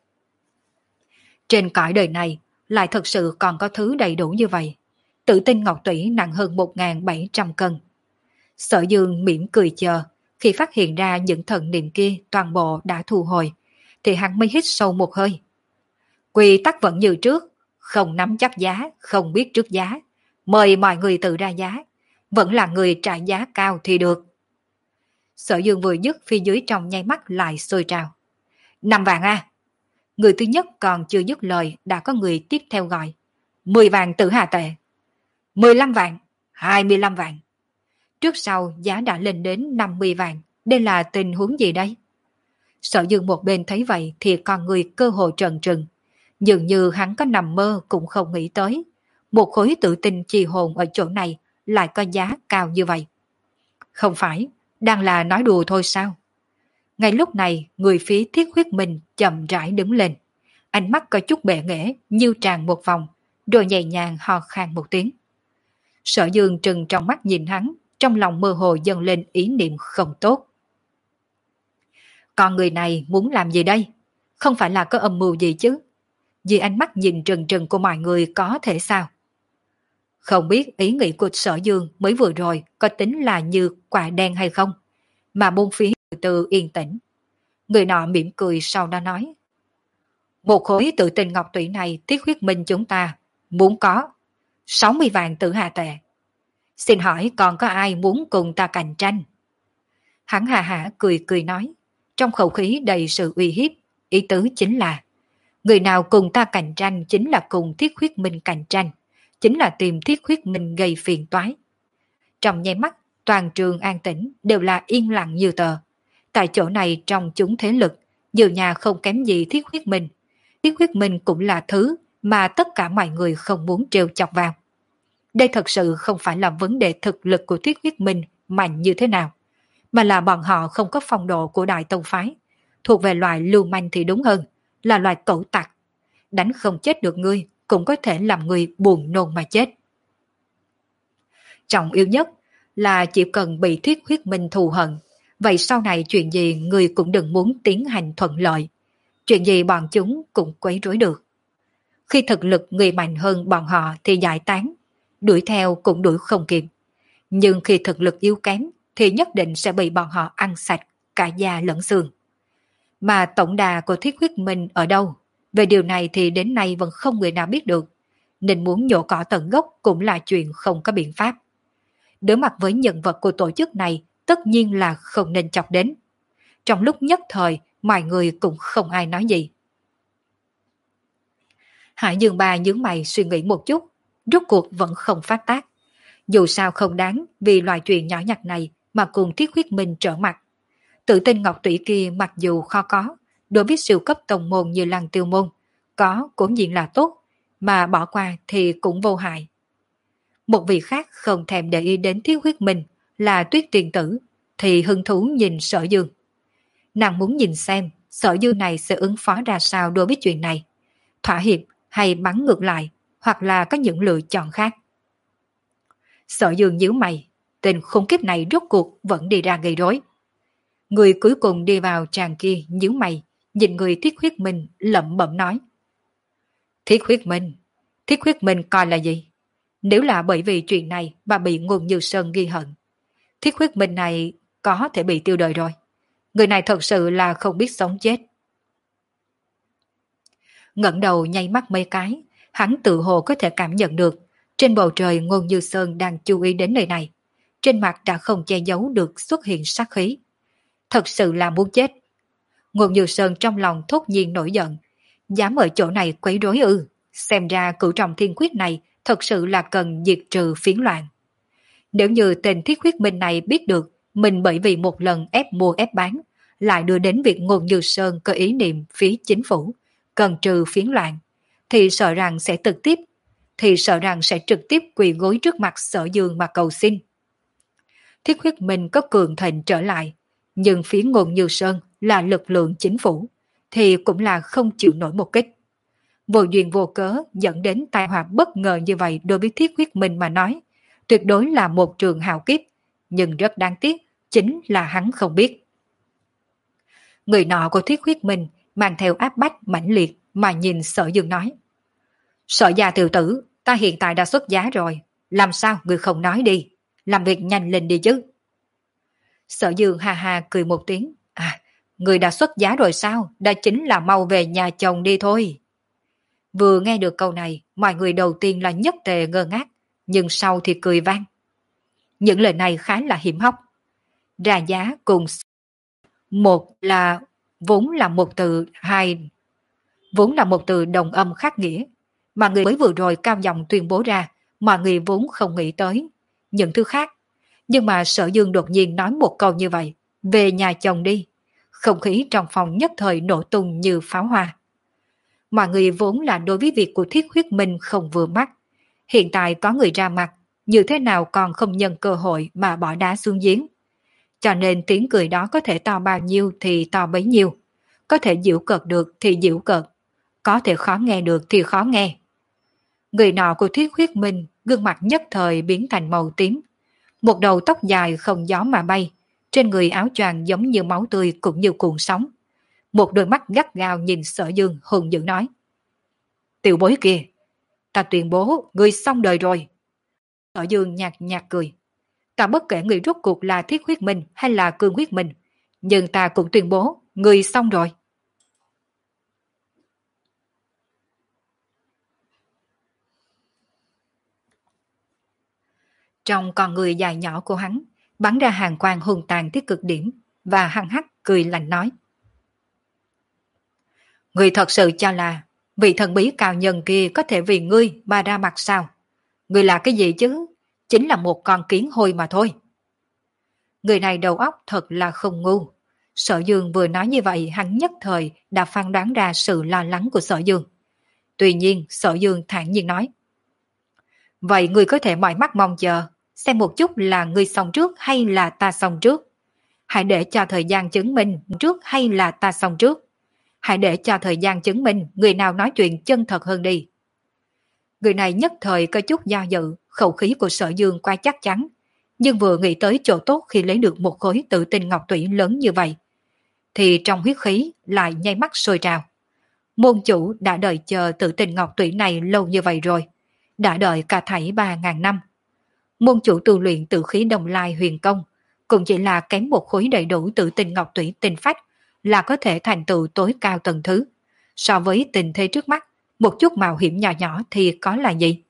Trên cõi đời này, lại thật sự còn có thứ đầy đủ như vậy. Tự Tinh Ngọc Tủy nặng hơn một nghìn bảy trăm cân. Sở Dương mỉm cười chờ, khi phát hiện ra những thần niệm kia toàn bộ đã thu hồi, thì hắn mới hít sâu một hơi. Quy tắc vẫn như trước, không nắm chắc giá, không biết trước giá. Mời mọi người tự ra giá, vẫn là người trả giá cao thì được. Sở Dương vừa dứt, phía dưới trong nháy mắt lại sôi trào. Năm vạn a. Người thứ nhất còn chưa dứt lời đã có người tiếp theo gọi. Mười vạn tử hà tệ. Mười lăm vạn. Hai mươi lăm vạn. Trước sau giá đã lên đến năm mươi vạn. Đây là tình huống gì đây? Sở Dương một bên thấy vậy thì con người cơ hội trần trừng. Dường như hắn có nằm mơ cũng không nghĩ tới. Một khối tự tin trì hồn ở chỗ này lại có giá cao như vậy. Không phải, đang là nói đùa thôi sao? Ngay lúc này, người phía Thiết Huyết Minh chậm rãi đứng lên. Ánh mắt có chút bệ nghễ, như tràn một vòng, rồi nhẹ nhàng ho khan một tiếng. Sở Dương trừng trong mắt nhìn hắn, trong lòng mơ hồ dâng lên ý niệm không tốt. Con người này muốn làm gì đây? Không phải là có âm mưu gì chứ? Vì ánh mắt nhìn trừng trừng của mọi người có thể sao? Không biết ý nghĩ của Sở Dương mới vừa rồi có tính là như quả đen hay không? Mà bốn phía từ từ yên tĩnh. Người nọ mỉm cười sau đó nói. Một khối tự tin ngọc tủy này Thiết Huyết Minh chúng ta muốn có sáu mươi vạn tử hà tệ. Xin hỏi còn có ai muốn cùng ta cạnh tranh? Hắn hà hả cười cười nói, trong khẩu khí đầy sự uy hiếp, ý tứ chính là người nào cùng ta cạnh tranh chính là cùng Thiết Huyết Minh cạnh tranh, chính là tìm Thiết Huyết Minh gây phiền toái. Trong nháy mắt, toàn trường an tĩnh đều là yên lặng như tờ. Tại chỗ này trong chúng thế lực, nhiều nhà không kém gì Thiết Huyết Minh. Thiết Huyết Minh cũng là thứ mà tất cả mọi người không muốn trêu chọc vào. Đây thật sự không phải là vấn đề thực lực của Thiết Huyết Minh mạnh như thế nào, mà là bọn họ không có phong độ của Đại Tông Phái, thuộc về loài lưu manh thì đúng hơn, là loài cẩu tặc. Đánh không chết được ngươi, cũng có thể làm người buồn nôn mà chết. Trọng yếu nhất là chỉ cần bị Thiết Huyết Minh thù hận, vậy sau này chuyện gì người cũng đừng muốn tiến hành thuận lợi. Chuyện gì bọn chúng cũng quấy rối được. Khi thực lực người mạnh hơn bọn họ thì giải tán, đuổi theo cũng đuổi không kịp. Nhưng khi thực lực yếu kém thì nhất định sẽ bị bọn họ ăn sạch cả da lẫn xương. Mà tổng đà của Thiết Huyết Minh ở đâu? Về điều này thì đến nay vẫn không người nào biết được, nên muốn nhổ cỏ tận gốc cũng là chuyện không có biện pháp. Đối mặt với nhân vật của tổ chức này, tất nhiên là không nên chọc đến. Trong lúc nhất thời, mọi người cũng không ai nói gì. Hải Dương Ba nhướng mày suy nghĩ một chút, rốt cuộc vẫn không phát tác. Dù sao không đáng vì loại chuyện nhỏ nhặt này mà cùng Thiết Huyết Minh trở mặt. Tự tin ngọc tủy kia mặc dù khó có, đối với siêu cấp tông môn như Lăng Tiêu Môn, có cũng diện là tốt, mà bỏ qua thì cũng vô hại. Một vị khác không thèm để ý đến Thiết Huyết Minh là Tuyết Tiền Tử, thì hứng thú nhìn Sở Dương. Nàng muốn nhìn xem Sở Dương này sẽ ứng phó ra sao đối với chuyện này, thỏa hiệp hay bắn ngược lại, hoặc là có những lựa chọn khác. Sở Dương nhíu mày, tên khốn kiếp này rốt cuộc vẫn đi ra gây rối. Người cuối cùng đi vào tràng kia nhíu mày, nhìn người Thiết Huyết Minh lẩm bẩm nói. Thiết Huyết Minh? Thiết Huyết Minh coi là gì? Nếu là bởi vì chuyện này mà bị Ngôn Như Sơn ghi hận, Thiết Huyết Minh này có thể bị tiêu đời rồi. Người này thật sự là không biết sống chết. Ngẩng đầu nháy mắt mấy cái, hắn tự hồ có thể cảm nhận được trên bầu trời Ngôn Như Sơn đang chú ý đến nơi này. Trên mặt đã không che giấu được xuất hiện sát khí. Thật sự là muốn chết. Ngôn Như Sơn trong lòng thốt nhiên nổi giận. Dám ở chỗ này quấy rối ư? Xem ra cửu trọng thiên quyết này thật sự là cần diệt trừ phiến loạn. Nếu như tên Thiết Huyết Minh này biết được mình bởi vì một lần ép mua ép bán, lại đưa đến việc Ngôn Như Sơn có ý niệm phía chính phủ, cần trừ phiến loạn, thì sợ rằng sẽ trực tiếp, thì sợ rằng sẽ trực tiếp quỳ gối trước mặt Sở Dương mà cầu xin. Thiết Huyết Minh có cường thịnh trở lại, nhưng phía Ngôn Như Sơn là lực lượng chính phủ, thì cũng là không chịu nổi một kích. Vô duyên vô cớ dẫn đến tai họa bất ngờ như vậy đối với Thiết Huyết Minh mà nói, tuyệt đối là một trường hào kiếp, nhưng rất đáng tiếc, chính là hắn không biết. Người nọ của Thiết Huyết Minh mang theo áp bách mãnh liệt mà nhìn Sở Dương nói. Sở gia tiểu tử, ta hiện tại đã xuất giá rồi, làm sao người không nói đi, làm việc nhanh lên đi chứ. Sở Dương ha ha cười một tiếng, à, người đã xuất giá rồi sao, đã chính là mau về nhà chồng đi thôi. Vừa nghe được câu này, mọi người đầu tiên là nhất tề ngơ ngác, nhưng sau thì cười vang. Những lời này khá là hiểm hóc. Ra giá cùng một là vốn là một từ, hai vốn là một từ đồng âm khác nghĩa, mà người mới vừa rồi cao giọng tuyên bố ra, mọi người vốn không nghĩ tới những thứ khác. Nhưng mà Sở Dương đột nhiên nói một câu như vậy, về nhà chồng đi. Không khí trong phòng nhất thời nổ tung như pháo hoa. Mọi người vốn là đối với việc của Thiết Huyết Minh không vừa mắt. Hiện tại có người ra mặt, như thế nào còn không nhân cơ hội mà bỏ đá xuống giếng. Cho nên tiếng cười đó có thể to bao nhiêu thì to bấy nhiêu. Có thể giễu cợt được thì giễu cợt. Có thể khó nghe được thì khó nghe. Người nọ của Thiết Huyết Minh, gương mặt nhất thời biến thành màu tím. Một đầu tóc dài không gió mà bay, trên người áo choàng giống như máu tươi cũng như cuộn sóng. Một đôi mắt gắt gao nhìn Sở Dương hùng dữ nói. Tiểu bối kia, ta tuyên bố ngươi xong đời rồi. Sở Dương nhạt nhạt cười. Ta bất kể người rốt cuộc là Thiết Huyết Minh hay là Cương Huyết Minh, nhưng ta cũng tuyên bố ngươi xong rồi. Trong con người dài nhỏ của hắn, bắn ra hàng quang hùng tàn tới cực điểm, và hăng hắc cười lạnh nói. Ngươi thật sự cho là vị thần bí cao nhân kia có thể vì ngươi mà ra mặt sao? Ngươi là cái gì chứ? Chính là một con kiến hôi mà thôi. Người này đầu óc thật là không ngu. Sở Dương vừa nói như vậy, hắn nhất thời đã phán đoán ra sự lo lắng của Sở Dương. Tuy nhiên Sở Dương thản nhiên nói. Vậy ngươi có thể mỏi mắt mong chờ, xem một chút là ngươi xong trước hay là ta xong trước. Hãy để cho thời gian chứng minh trước hay là ta xong trước. Hãy để cho thời gian chứng minh người nào nói chuyện chân thật hơn đi. Người này nhất thời có chút do dự, khẩu khí của Sở Dương quá chắc chắn, nhưng vừa nghĩ tới chỗ tốt khi lấy được một khối tự tinh ngọc tủy lớn như vậy, thì trong huyết khí lại nháy mắt sôi trào. Môn chủ đã đợi chờ tự tinh ngọc tủy này lâu như vậy rồi, đã đợi cả thảy ba ngàn năm. Môn chủ tu luyện tự khí Đồng Lai huyền công, cũng chỉ là kém một khối đầy đủ tự tinh ngọc tủy tinh phách là có thể thành tựu tối cao tầng thứ. So với tình thế trước mắt, một chút mạo hiểm nhỏ nhỏ thì có là gì?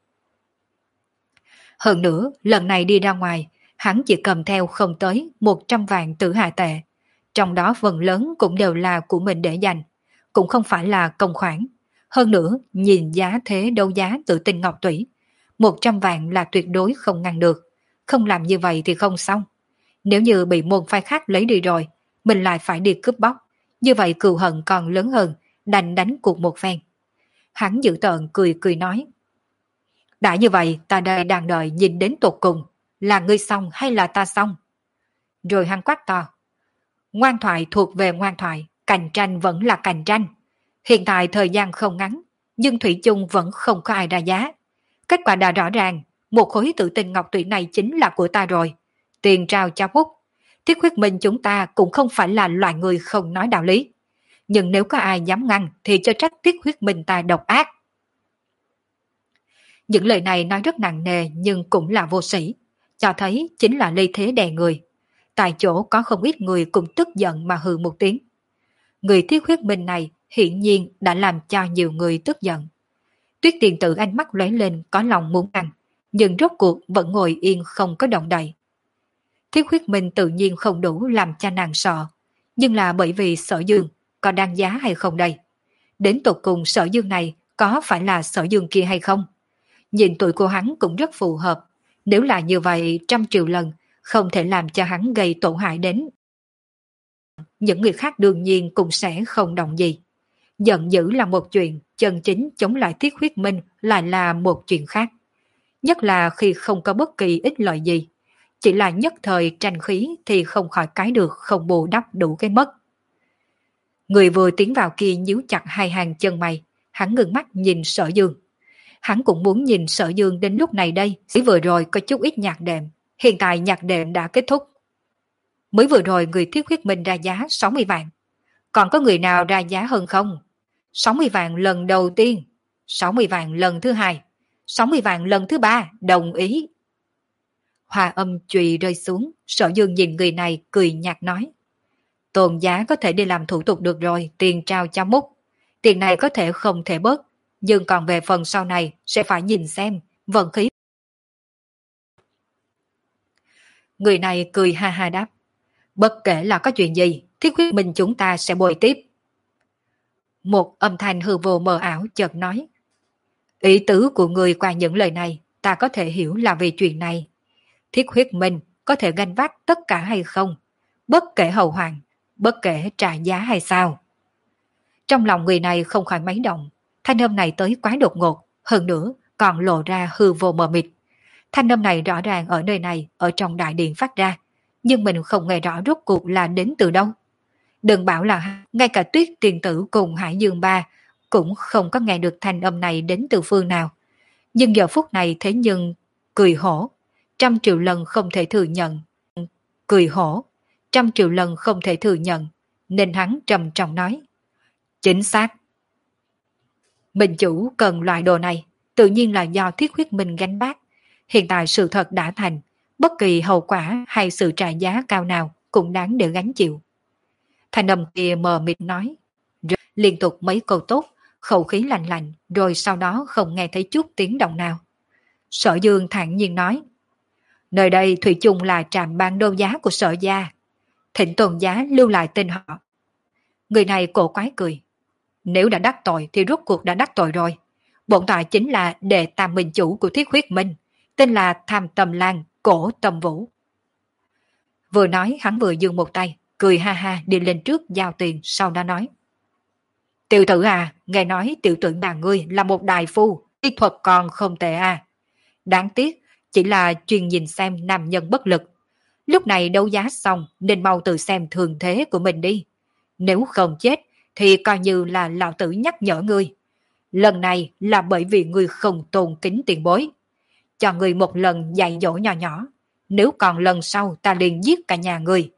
Hơn nữa, lần này đi ra ngoài, hắn chỉ cầm theo không tới một trăm vạn tử hạ tệ. Trong đó phần lớn cũng đều là của mình để dành, cũng không phải là công khoản. Hơn nữa, nhìn giá thế đấu giá tự tinh ngọc tủy, một trăm vạn là tuyệt đối không ngăn được. Không làm như vậy thì không xong. Nếu như bị môn phái khác lấy đi rồi, mình lại phải đi cướp bóc. Như vậy cừu hận còn lớn hơn, đành đánh cuộc một phen. Hắn dữ tợn cười cười nói. Đã như vậy, ta đây đang đợi nhìn đến tột cùng, là ngươi xong hay là ta xong? Rồi hắn quát to. Ngoan thoại thuộc về ngoan thoại, cạnh tranh vẫn là cạnh tranh. Hiện tại thời gian không ngắn, nhưng Thủy chung vẫn không có ai ra giá. Kết quả đã rõ ràng, một khối tự tinh ngọc tủy này chính là của ta rồi. Tiền trao cho phúc. Thiết Huyết Minh chúng ta cũng không phải là loại người không nói đạo lý. Nhưng nếu có ai dám ngăn thì cho trách Thiết Huyết Minh ta độc ác. Những lời này nói rất nặng nề nhưng cũng là vô sĩ, cho thấy chính là ly thế đè người. Tại chỗ có không ít người cũng tức giận mà hừ một tiếng. Người Thiết Huyết Minh này hiển nhiên đã làm cho nhiều người tức giận. Tuyết Tiền Tử ánh mắt lóe lên có lòng muốn ăn, nhưng rốt cuộc vẫn ngồi yên không có động đậy. Thiết Huyết Minh tự nhiên không đủ làm cho nàng sợ, nhưng là bởi vì Sở Dương có đáng giá hay không đây? Đến tột cùng Sở Dương này có phải là Sở Dương kia hay không? Nhìn tuổi của hắn cũng rất phù hợp, nếu là như vậy trăm triệu lần không thể làm cho hắn gây tổn hại đến. Những người khác đương nhiên cũng sẽ không động gì. Giận dữ là một chuyện, chân chính chống lại Thiết Huyết Minh lại là một chuyện khác. Nhất là khi không có bất kỳ ích lợi gì, chỉ là nhất thời tranh khí thì không khỏi cái được không bù đắp đủ cái mất. Người vừa tiến vào kia nhíu chặt hai hàng chân mày, hắn ngừng mắt nhìn Sở Dương. Hắn cũng muốn nhìn Sở Dương đến lúc này đây, chỉ vừa rồi có chút ít nhạc đệm, hiện tại nhạc đệm đã kết thúc. Mới vừa rồi người Thiết Huyết Minh ra giá sáu mươi vạn. Còn có người nào ra giá hơn không? sáu mươi vạn lần đầu tiên, sáu mươi vạn lần thứ hai, sáu mươi vạn lần thứ ba, đồng ý. Hòa âm chùy rơi xuống, Sở Dương nhìn người này cười nhạt nói. Tôn giá có thể đi làm thủ tục được rồi, tiền trao cho múc. Tiền này có thể không thể bớt, nhưng còn về phần sau này sẽ phải nhìn xem, vận khí. Người này cười ha ha đáp. Bất kể là có chuyện gì, Thiết Huyết Minh chúng ta sẽ bồi tiếp. Một âm thanh hư vô mờ ảo chợt nói. Ý tứ của người qua những lời này ta có thể hiểu là vì chuyện này. Thiết huyết minh có thể gánh vác tất cả hay không? Bất kể hầu hoàng, bất kể trả giá hay sao? Trong lòng người này không khỏi máy động. Thanh âm này tới quá đột ngột, hơn nữa còn lộ ra hư vô mờ mịt. Thanh âm này rõ ràng ở nơi này, ở trong đại điện phát ra, nhưng mình không nghe rõ rốt cuộc là đến từ đâu. Đừng bảo là ngay cả Tuyết Tiền Tử cùng Hải Dương Ba cũng không có nghe được thanh âm này đến từ phương nào. Nhưng giờ phút này thế nhưng cười hổ, trăm triệu lần không thể thừa nhận. Cười hổ, trăm triệu lần không thể thừa nhận, nên hắn trầm trọng nói. Chính xác. Minh chủ cần loại đồ này, tự nhiên là do Thiết Huyết Minh gánh vác. Hiện tại sự thật đã thành, bất kỳ hậu quả hay sự trả giá cao nào cũng đáng để gánh chịu. Thanh âm kia mờ mịt nói, liên tục mấy câu tốt, khẩu khí lạnh lạnh, rồi sau đó không nghe thấy chút tiếng động nào. Sở Dương thản nhiên nói, nơi đây thủy chung là trạm bán đấu giá của Sở gia, thịnh tồn giá lưu lại tên họ. Người này cổ quái cười, nếu đã đắc tội thì rốt cuộc đã đắc tội rồi. Bổn tọa chính là đệ tam minh chủ của Thiết Huyết Minh, tên là Tham Tầm Lan, Cổ Tầm Vũ. Vừa nói hắn vừa giương một tay, cười ha ha đi lên trước giao tiền, sau đó nói. Tiểu tử à, nghe nói tiểu tử nhà ngươi là một đại phu, y thuật còn không tệ à. Đáng tiếc, chỉ là chuyên nhìn xem nam nhân bất lực. Lúc này đấu giá xong nên mau tự xem thường thế của mình đi. Nếu không chết thì coi như là lão tử nhắc nhở ngươi. Lần này là bởi vì ngươi không tôn kính tiền bối. Cho ngươi một lần dạy dỗ nhỏ nhỏ, nếu còn lần sau ta liền giết cả nhà ngươi.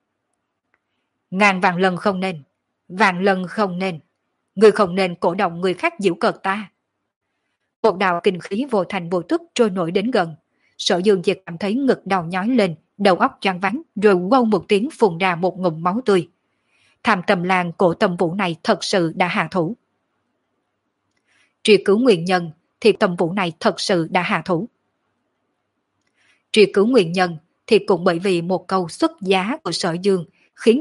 Ngàn vạn lần không nên, vạn lần không nên. Ngươi không nên cổ động người khác giễu cợt ta. Một đạo kinh khí vô thành vô tức trôi nổi đến gần. Sở Dương chỉ cảm thấy ngực đau nhói lên, đầu óc choáng váng, rồi quâu một tiếng phun ra một ngụm máu tươi. Tham Tầm Lan Cổ Tầm Vũ này thật sự đã hạ thủ. Truy cứu nguyên nhân thì Tầm Vũ này thật sự đã hạ thủ. Truy cứu nguyên nhân thì cũng bởi vì một câu xuất giá của Sở Dương khiến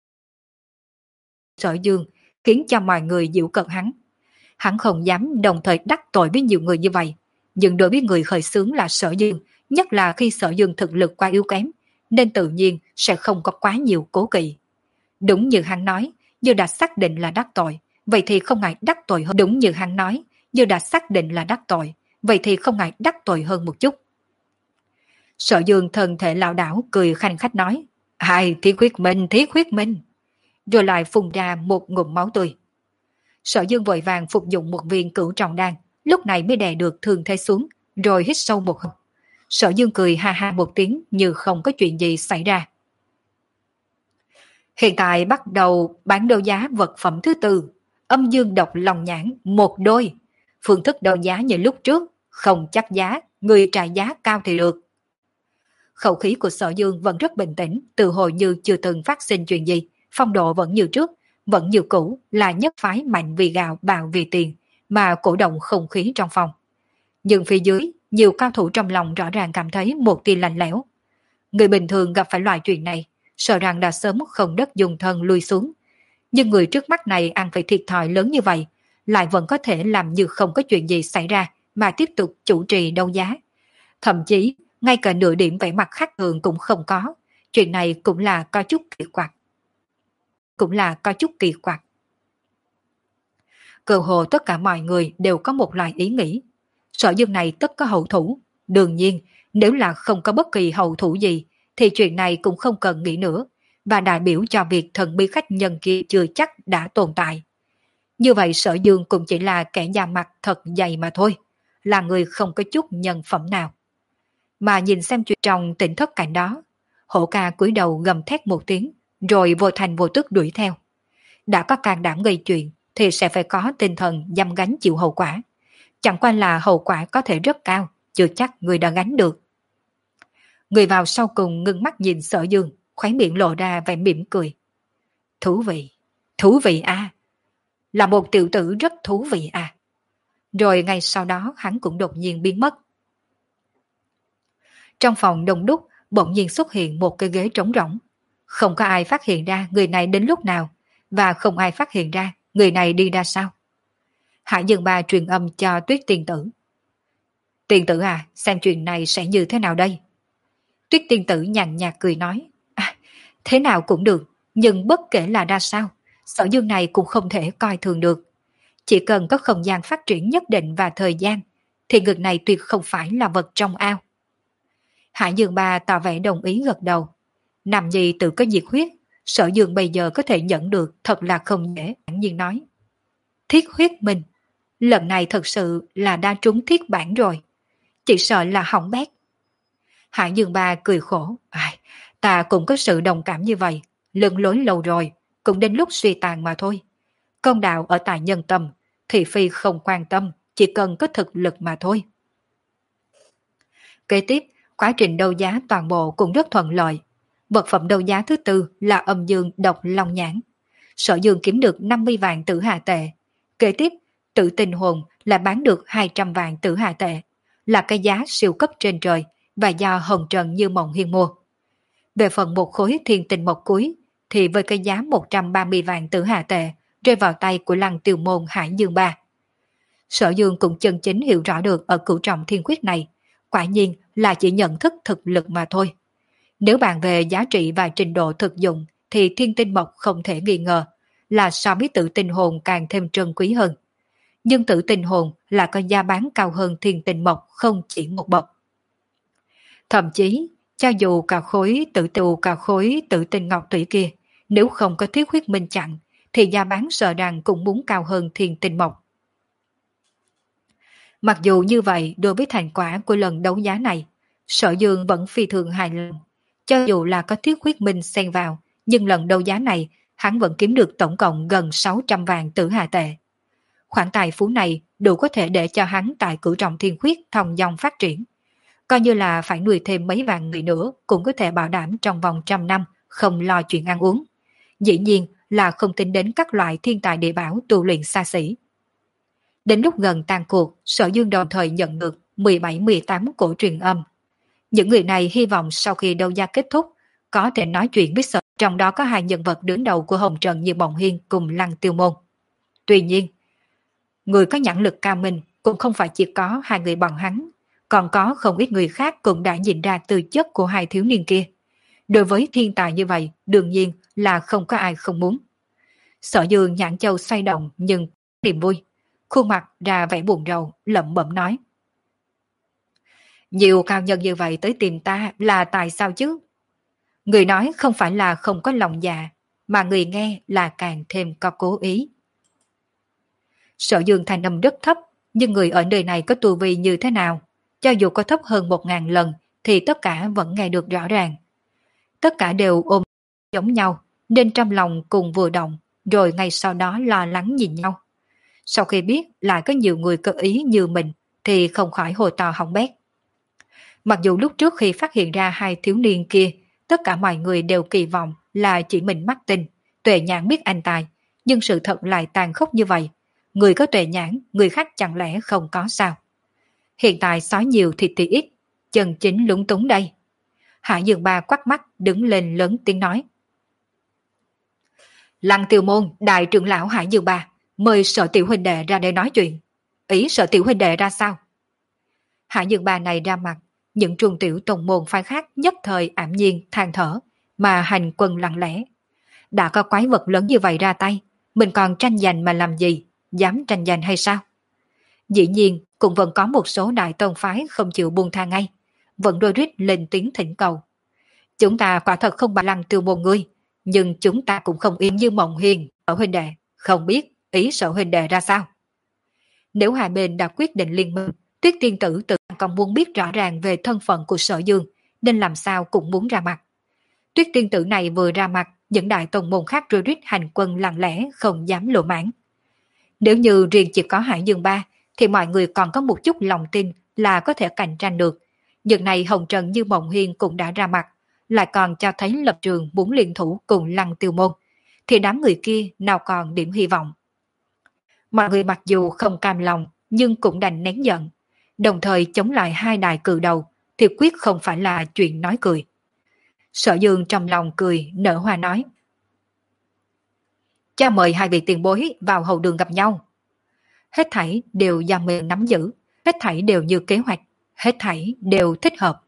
Sở Dương khiến cho mọi người giễu cợt hắn. Hắn không dám đồng thời đắc tội với nhiều người như vậy, nhưng đối với người khởi xướng là Sở Dương, nhất là khi Sở Dương thực lực quá yếu kém, nên tự nhiên sẽ không có quá nhiều cố kỵ. Đúng như hắn nói, như đã xác định là đắc tội, vậy thì không ngại đắc tội hơn. Đúng như hắn nói, như đã xác định là đắc tội, vậy thì không ngại đắc tội hơn một chút. Sở Dương thân thể lão đảo cười khanh khách nói, ai Thiết Huyết Minh, Thiết Huyết Minh, rồi lại phun ra một ngụm máu tươi. Sở Dương vội vàng phục dụng một viên cửu trọng đan, lúc này mới đè được thương thế xuống, rồi hít sâu một hơi. Sở Dương cười ha ha một tiếng như không có chuyện gì xảy ra. Hiện tại bắt đầu bán đấu giá vật phẩm thứ tư, âm dương độc lòng nhãn một đôi. Phương thức đấu giá như lúc trước, không chắc giá, người trả giá cao thì được. Khẩu khí của Sở Dương vẫn rất bình tĩnh, từ hồi như chưa từng phát sinh chuyện gì, phong độ vẫn như trước, vẫn như cũ là nhất phái mạnh vì gạo bạo vì tiền, mà cổ động không khí trong phòng. Nhưng phía dưới, nhiều cao thủ trong lòng rõ ràng cảm thấy một tia lạnh lẽo. Người bình thường gặp phải loại chuyện này, sợ rằng đã sớm không đất dùng thân lui xuống. Nhưng người trước mắt này ăn phải thiệt thòi lớn như vậy, lại vẫn có thể làm như không có chuyện gì xảy ra mà tiếp tục chủ trì đấu giá. Thậm chí, ngay cả nửa điểm vẻ mặt khác thường cũng không có. Chuyện này cũng là có chút kỳ quặc. Cũng là có chút kỳ quặc. Cơ hồ tất cả mọi người đều có một loại ý nghĩ. Sở Dương này tất có hậu thủ. Đương nhiên, nếu là không có bất kỳ hậu thủ gì, thì chuyện này cũng không cần nghĩ nữa, và đại biểu cho việc thần bí khách nhân kia chưa chắc đã tồn tại. Như vậy Sở Dương cũng chỉ là kẻ da mặt thật dày mà thôi, là người không có chút nhân phẩm nào. Mà nhìn xem chuyện trong tỉnh thất cảnh đó, Hổ Ca cúi đầu gầm thét một tiếng, rồi vô thành vô tức đuổi theo. Đã có can đảm gây chuyện thì sẽ phải có tinh thần dám gánh chịu hậu quả. Chẳng qua là hậu quả có thể rất cao, chưa chắc người đã gánh được. Người vào sau cùng ngưng mắt nhìn Sở Dương, khóe miệng lộ ra vẻ mỉm cười. Thú vị, thú vị à. Là một tiểu tử rất thú vị à. Rồi ngay sau đó hắn cũng đột nhiên biến mất. Trong phòng đông đúc bỗng nhiên xuất hiện một cái ghế trống rỗng. Không có ai phát hiện ra người này đến lúc nào, và không ai phát hiện ra người này đi ra sao? Hải Dương Ba truyền âm cho Tuyết Tiên Tử. Tiên Tử à, xem chuyện này sẽ như thế nào đây? Tuyết Tiên Tử nhàn nhạt cười nói, à, thế nào cũng được, nhưng bất kể là ra sao, Sở Dương này cũng không thể coi thường được. Chỉ cần có không gian phát triển nhất định và thời gian, thì người này tuyệt không phải là vật trong ao. Hải Dương Ba tỏ vẻ đồng ý gật đầu. Nam nhi tự có nhiệt huyết, Sở Dương bây giờ có thể nhận được thật là không dễ. Thản nhiên nói, thiết huyết mình, lần này thật sự là đa trúng thiết bản rồi, chỉ sợ là hỏng bét. Hải Dương Ba cười khổ, ai, ta cũng có sự đồng cảm như vậy, lưng lối lâu rồi, cũng đến lúc suy tàn mà thôi. Công đạo ở tại nhân tâm, thị phi không quan tâm, chỉ cần có thực lực mà thôi. Kế tiếp, quá trình đấu giá toàn bộ cũng rất thuận lợi. Vật phẩm đấu giá thứ tư là âm dương độc long nhãn. Sở Dương kiếm được năm mươi vạn tử hà tệ. Kế tiếp, tự tình hồn là bán được hai trăm vạn tử hà tệ, là cái giá siêu cấp trên trời và do Hồng Trần Như Mộng Hiên mua. Về phần một khối thiên tình mộc cuối thì với cái giá một trăm ba mươi vạn tử hà tệ rơi vào tay của Lăng Tiêu Môn Hải Dương Ba. Sở Dương cũng chân chính hiểu rõ được ở cửu trọng thiên quyết này, quả nhiên là chỉ nhận thức thực lực mà thôi. Nếu bàn về giá trị và trình độ thực dụng thì thiên tinh mộc không thể nghi ngờ là so với tự tinh hồn càng thêm trân quý hơn. Nhưng tự tinh hồn là có giá bán cao hơn thiên tinh mộc không chỉ một bậc. Thậm chí, cho dù cả khối tự tù cả khối tự tinh ngọc thủy kia, nếu không có thiết huyết minh chặn, thì giá bán sợ rằng cũng muốn cao hơn thiên tinh mộc. Mặc dù như vậy, đối với thành quả của lần đấu giá này, Sở Dương vẫn phi thường hài lòng. Cho dù là có thiết huyết minh xen vào, nhưng lần đấu giá này, hắn vẫn kiếm được tổng cộng gần sáu trăm vạn tử hà tệ. Khoản tài phú này đủ có thể để cho hắn tại cửu trọng thiên khuyết thông dong phát triển. Coi như là phải nuôi thêm mấy vạn người nữa cũng có thể bảo đảm trong vòng trăm năm không lo chuyện ăn uống. Dĩ nhiên là không tính đến các loại thiên tài địa bảo tu luyện xa xỉ. Đến lúc gần tan cuộc, Sở Dương đồng thời nhận được mười bảy mười tám cổ truyền âm. Những người này hy vọng sau khi đấu giá kết thúc có thể nói chuyện với Sở, trong đó có hai nhân vật đứng đầu của Hồng Trần như Mộng Hiên cùng Lăng Tiêu Môn. Tuy nhiên, người có nhãn lực cao minh cũng không phải chỉ có hai người bọn hắn, còn có không ít người khác cũng đã nhìn ra tư chất của hai thiếu niên kia. Đối với thiên tài như vậy, đương nhiên là không có ai không muốn. Sở Dương nhãn châu xoay động nhưng niềm vui, khuôn mặt ra vẻ buồn rầu, lẩm bẩm nói. Nhiều cao nhân như vậy tới tìm ta là tại sao chứ? Người nói không phải là không có lòng dạ, mà người nghe là càng thêm có cố ý. Sở Dương thanh âm rất thấp, nhưng người ở nơi này có tu vi như thế nào? Cho dù có thấp hơn một ngàn lần, thì tất cả vẫn nghe được rõ ràng. Tất cả đều ôm giống nhau, nên trong lòng cùng vừa động, rồi ngay sau đó lo lắng nhìn nhau. Sau khi biết lại có nhiều người có ý như mình, thì không khỏi hồ to hỏng bét. Mặc dù lúc trước khi phát hiện ra hai thiếu niên kia, tất cả mọi người đều kỳ vọng là chỉ mình mắt tinh, tuệ nhãn biết anh tài, nhưng sự thật lại tàn khốc như vậy. Người có tuệ nhãn, người khác chẳng lẽ không có sao? Hiện tại sói nhiều thịt thì ít, chân chính lúng túng đây. Hải Dương Ba quắt mắt đứng lên lớn tiếng nói. Lăng Tiêu Môn, đại trưởng lão Hải Dương Ba, mời Sở tiểu huynh đệ ra đây nói chuyện. Ý Sở tiểu huynh đệ ra sao? Hải Dương Ba này ra mặt, những trung tiểu tông môn phái khác nhất thời ảm nhiên than thở, mà hành quân lặng lẽ. Đã có quái vật lớn như vậy ra tay, mình còn tranh giành mà làm gì, dám tranh giành hay sao? Dĩ nhiên cũng vẫn có một số đại tông phái không chịu buông tha ngay, vẫn đôi rít lên tiếng thỉnh cầu. Chúng ta quả thật không bằng Lăng Tiêu Môn ngươi, nhưng chúng ta cũng không yên như Mộng Hiền ở huynh đệ, không biết ý Sở huynh đệ ra sao. Nếu hai bên đã quyết định liên minh, Tuyết Tiên Tử tự còn muốn biết rõ ràng về thân phận của Sở Dương, nên làm sao cũng muốn ra mặt. Tuyết Tiên Tử này vừa ra mặt, những đại tông môn khác rối rít hành quân lặng lẽ không dám lộ mãn. Nếu như riêng chỉ có Hải Dương Ba, thì mọi người còn có một chút lòng tin là có thể cạnh tranh được. Nhưng này Hồng Trần Như Mộng Hiên cũng đã ra mặt, lại còn cho thấy lập trường muốn liên thủ cùng Lăng Tiêu Môn, thì đám người kia nào còn điểm hy vọng. Mọi người mặc dù không cam lòng, nhưng cũng đành nén giận, đồng thời chống lại hai đại cự đầu, thì quyết không phải là chuyện nói cười. Sở Dương trong lòng cười, nở hoa nói. Cha mời hai vị tiền bối vào hậu đường gặp nhau. Hết thảy đều do mình nắm giữ, hết thảy đều như kế hoạch, hết thảy đều thích hợp.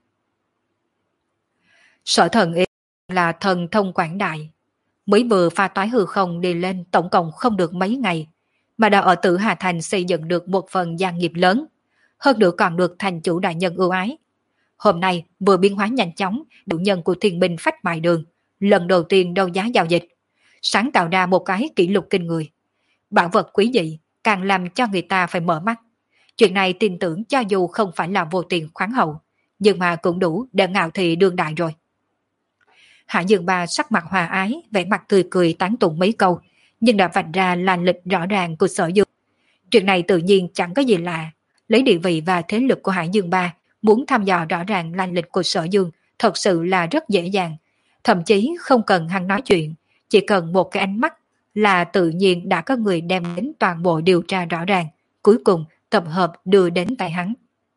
Sở Thần Y là thần thông quảng đại, mới vừa pha toái hư không đi lên tổng cộng không được mấy ngày, mà đã ở Tử Hà Thành xây dựng được một phần gia nghiệp lớn, hơn nữa còn được thành chủ đại nhân ưu ái. Hôm nay vừa biến hóa nhanh chóng, chủ nhân của Thiên Binh Phách Mại Đường, lần đầu tiên đấu giá giao dịch, sáng tạo ra một cái kỷ lục kinh người. Bảo vật quý dị càng làm cho người ta phải mở mắt. Chuyện này tin tưởng cho dù không phải là vô tiền khoáng hậu, nhưng mà cũng đủ để ngạo thị đương đại rồi. Hạ Dương Ba sắc mặt hòa ái, vẻ mặt tươi cười tán tụng mấy câu, nhưng đã vạch ra làn lịch rõ ràng của Sở Dương. Chuyện này tự nhiên chẳng có gì lạ, lấy địa vị và thế lực của Hạ Dương Ba, muốn thăm dò rõ ràng làn lịch của Sở Dương thật sự là rất dễ dàng, thậm chí không cần hắn nói chuyện, chỉ cần một cái ánh mắt là tự nhiên đã có người đem đến toàn bộ điều tra rõ ràng, cuối cùng tập hợp đưa đến tay hắn.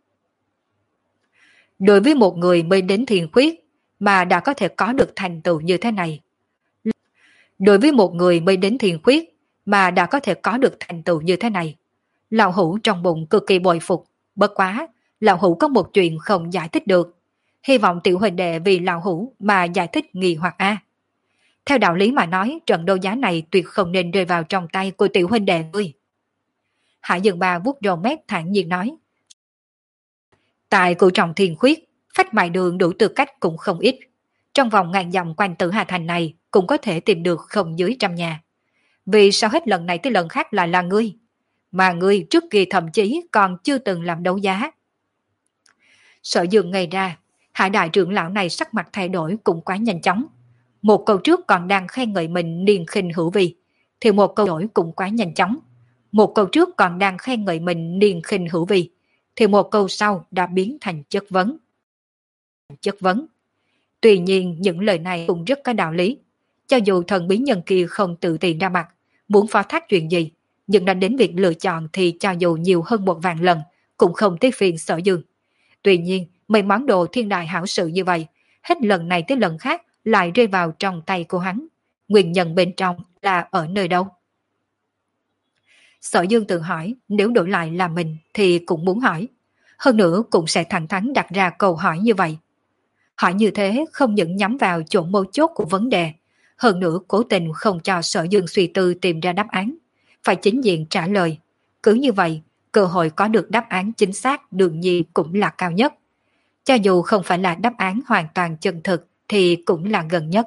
Đối với một người mới đến thiền khuyết mà đã có thể có được thành tựu như thế này. Đối với một người mới đến thiền khuyết mà đã có thể có được thành tựu như thế này, Lão Hữu trong bụng cực kỳ bội phục, bất quá, Lão Hữu có một chuyện không giải thích được. Hy vọng tiểu huynh đệ vì Lão Hữu mà giải thích nghi hoặc A. Theo đạo lý mà nói, trận đấu giá này tuyệt không nên rơi vào trong tay của tiểu huynh đệ ngươi. Hạ Dương Ba vuốt râu mép thản nhiên nói. Tại cụ trọng thiền khuyết, Phách Mại Đường đủ tư cách cũng không ít. Trong vòng ngàn dặm quanh Tử Hà Thành này cũng có thể tìm được không dưới trăm nhà. Vì sao hết lần này tới lần khác lại là ngươi? Mà ngươi trước kia thậm chí còn chưa từng làm đấu giá. Sở Dương ngây ra, Hạ đại trưởng lão này sắc mặt thay đổi cũng quá nhanh chóng. Một câu trước còn đang khen ngợi mình niên khinh hữu vi, thì một câu đổi cũng quá nhanh chóng. Một câu trước còn đang khen ngợi mình niên khinh hữu vi, thì một câu sau đã biến thành chất vấn. Chất vấn. Tuy nhiên những lời này cũng rất có đạo lý. Cho dù thần bí nhân kia không tự tiền ra mặt, muốn phó thác chuyện gì, nhưng đã đến việc lựa chọn thì cho dù nhiều hơn một vạn lần, cũng không tiếc phiền Sở Dương. Tuy nhiên, mấy món đồ thiên đại hảo sự như vậy, hết lần này tới lần khác lại rơi vào trong tay của hắn. Nguyên nhân bên trong là ở nơi đâu? Sở Dương tự hỏi, nếu đổi lại là mình thì cũng muốn hỏi. Hơn nữa cũng sẽ thẳng thắn đặt ra câu hỏi như vậy. Hỏi như thế không những nhắm vào chỗ mấu chốt của vấn đề, hơn nữa cố tình không cho Sở Dương suy tư tìm ra đáp án, phải chính diện trả lời. Cứ như vậy, cơ hội có được đáp án chính xác đương nhiên cũng là cao nhất. Cho dù không phải là đáp án hoàn toàn chân thực thì cũng là gần nhất.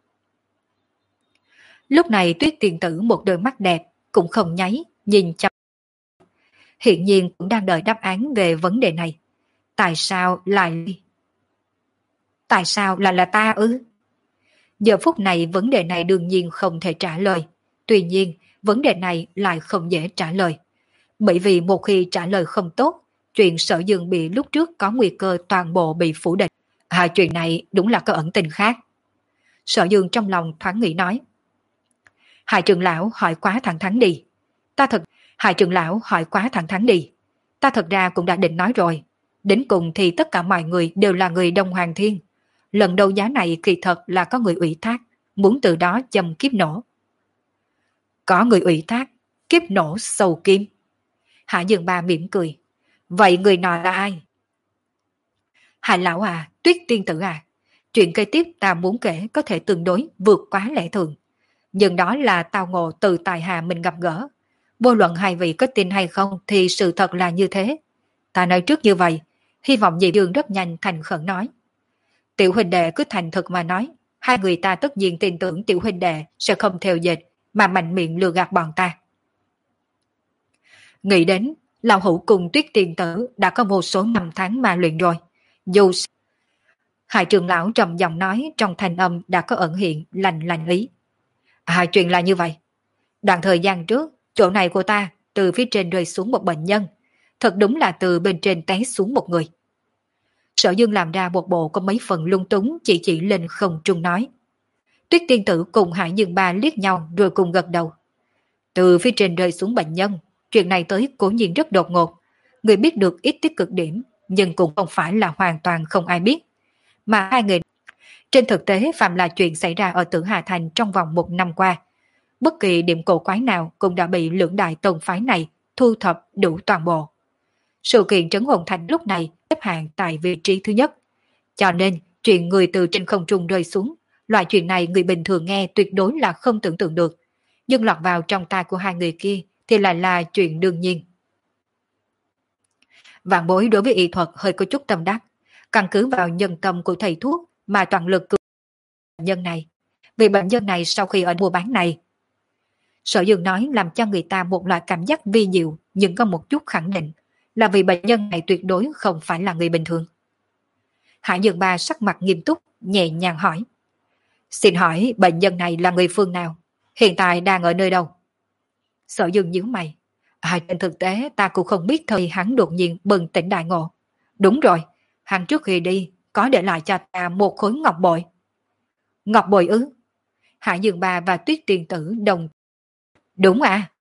Lúc này Tuyết Tiên Tử một đôi mắt đẹp, cũng không nháy, nhìn chăm. Hiện nhiên cũng đang đợi đáp án về vấn đề này. Tại sao lại... Tại sao lại là ta ư? Giờ phút này vấn đề này đương nhiên không thể trả lời. Tuy nhiên, vấn đề này lại không dễ trả lời. Bởi vì một khi trả lời không tốt, chuyện Sở Dương bị lúc trước có nguy cơ toàn bộ bị phủ định. Hai chuyện này đúng là có ẩn tình khác. Sở Dương trong lòng thoáng nghĩ nói. Hai trưởng lão hỏi quá thẳng thắn đi. Ta thật... Hai trưởng lão hỏi quá thẳng thắn đi. Ta thật ra cũng đã định nói rồi. Đến cùng thì tất cả mọi người đều là người Đông Hoàng Thiên. Lần đấu giá này kỳ thật là có người ủy thác, muốn từ đó châm kiếp nổ. Có người ủy thác, kiếp nổ sầu kim. Hạ Dương Ba mỉm cười. Vậy người nọ là ai? Hạ lão à, Tuyết Tiên Tử à, chuyện kế tiếp ta muốn kể có thể tương đối vượt quá lẽ thường. Nhưng đó là tao ngộ từ tài hà mình gặp gỡ. Vô luận hai vị có tin hay không thì sự thật là như thế. Ta nói trước như vậy, hy vọng Nhị Dương rất nhanh thành khẩn nói. Tiểu huynh đệ cứ thành thực mà nói, hai người ta tất nhiên tin tưởng tiểu huynh đệ sẽ không theo dệt mà mạnh miệng lừa gạt bọn ta. Nghĩ đến, Lão Hữu cùng Tuyết Tiên Tử đã có vô số năm tháng mà luyện rồi. Dù Hai trưởng lão trầm giọng nói trong thanh âm đã có ẩn hiện lành lành ý. À, chuyện là như vậy. Đoạn thời gian trước, chỗ này của ta từ phía trên rơi xuống một bệnh nhân. Thật đúng là từ bên trên té xuống một người. Sở Dương làm ra một bộ có mấy phần lung túng chỉ chỉ lên không trung nói. Tuyết Tiên Tử cùng Hải Dương Ba liếc nhau rồi cùng gật đầu. Từ phía trên rơi xuống bệnh nhân, chuyện này tới cố nhiên rất đột ngột. Người biết được ít tích cực điểm, nhưng cũng không phải là hoàn toàn không ai biết. Mà hai người trên thực tế phạm là chuyện xảy ra ở Tử Hà Thành trong vòng một năm qua. bất kỳ điểm cổ quái nào cũng đã bị lưỡng đại tông phái này thu thập đủ toàn bộ. Sự kiện trấn hồn thạch lúc này xếp hạng tại vị trí thứ nhất. Cho nên, chuyện người từ trên không trung rơi xuống, loại chuyện này người bình thường nghe tuyệt đối là không tưởng tượng được. Nhưng lọt vào trong tai của hai người kia thì lại là chuyện đương nhiên. Vạn Bối đối với y thuật hơi có chút tâm đắc, căn cứ vào nhân tâm của thầy thuốc mà toàn lực cứu bệnh nhân này. Vì bệnh nhân này sau khi ở mua bán này, Sở Dương nói làm cho người ta một loại cảm giác vi diệu, nhưng có một chút khẳng định là vì bệnh nhân này tuyệt đối không phải là người bình thường. Hải Dương Ba sắc mặt nghiêm túc, nhẹ nhàng hỏi. Xin hỏi bệnh nhân này là người phương nào? Hiện tại đang ở nơi đâu? Sở Dương nhíu mày. À, trên thực tế ta cũng không biết thời hắn đột nhiên bừng tỉnh đại ngộ. Đúng rồi, hắn trước khi đi có để lại cho ta một khối ngọc bội. Ngọc bội ư? Hải Dương Ba và Tuyết Tiên Tử đồng. Đúng à?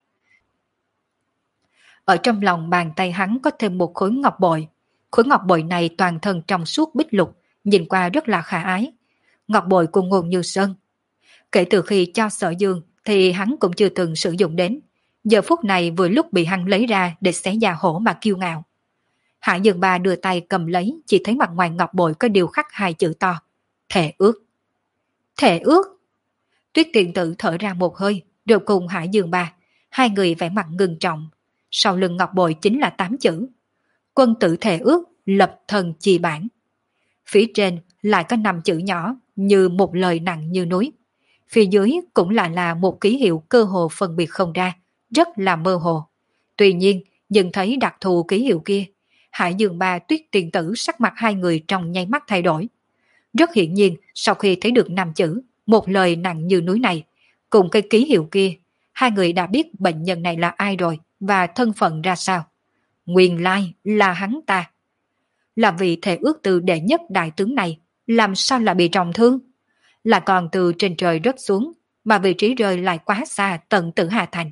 Ở trong lòng bàn tay hắn có thêm một khối ngọc bội. Khối ngọc bội này toàn thân trong suốt bích lục, nhìn qua rất là khả ái. Ngọc bội của Ngôn Như Sơn. Kể từ khi cho Sở Dương thì hắn cũng chưa từng sử dụng đến. Giờ phút này vừa lúc bị hắn lấy ra để xé da hổ mà kiêu ngạo. Hải Dương Ba đưa tay cầm lấy, chỉ thấy mặt ngoài ngọc bội có điều khắc hai chữ to. Thề ước. Thề ước. Tuyết Tiên Tử thở ra một hơi, rồi cùng Hải Dương Ba. Hai người vẻ mặt ngưng trọng. Sau lưng ngọc bội chính là tám chữ. Quân tử thề ước, lập thần chi bản. Phía trên lại có năm chữ nhỏ như một lời nặng như núi. Phía dưới cũng lại là một ký hiệu cơ hồ phân biệt không ra, rất là mơ hồ. Tuy nhiên, nhìn thấy đặc thù ký hiệu kia, Hải Dương Ba Tuyết Tiên Tử sắc mặt hai người trong nháy mắt thay đổi. Rất hiển nhiên, sau khi thấy được năm chữ, một lời nặng như núi này, cùng cái ký hiệu kia, hai người đã biết bệnh nhân này là ai rồi và thân phận ra sao. Nguyên lai là hắn ta. Là vì thể ước từ đệ nhất đại tướng này, làm sao lại bị trọng thương? Là còn từ trên trời rớt xuống, mà vị trí rơi lại quá xa tận Tử Hà Thành.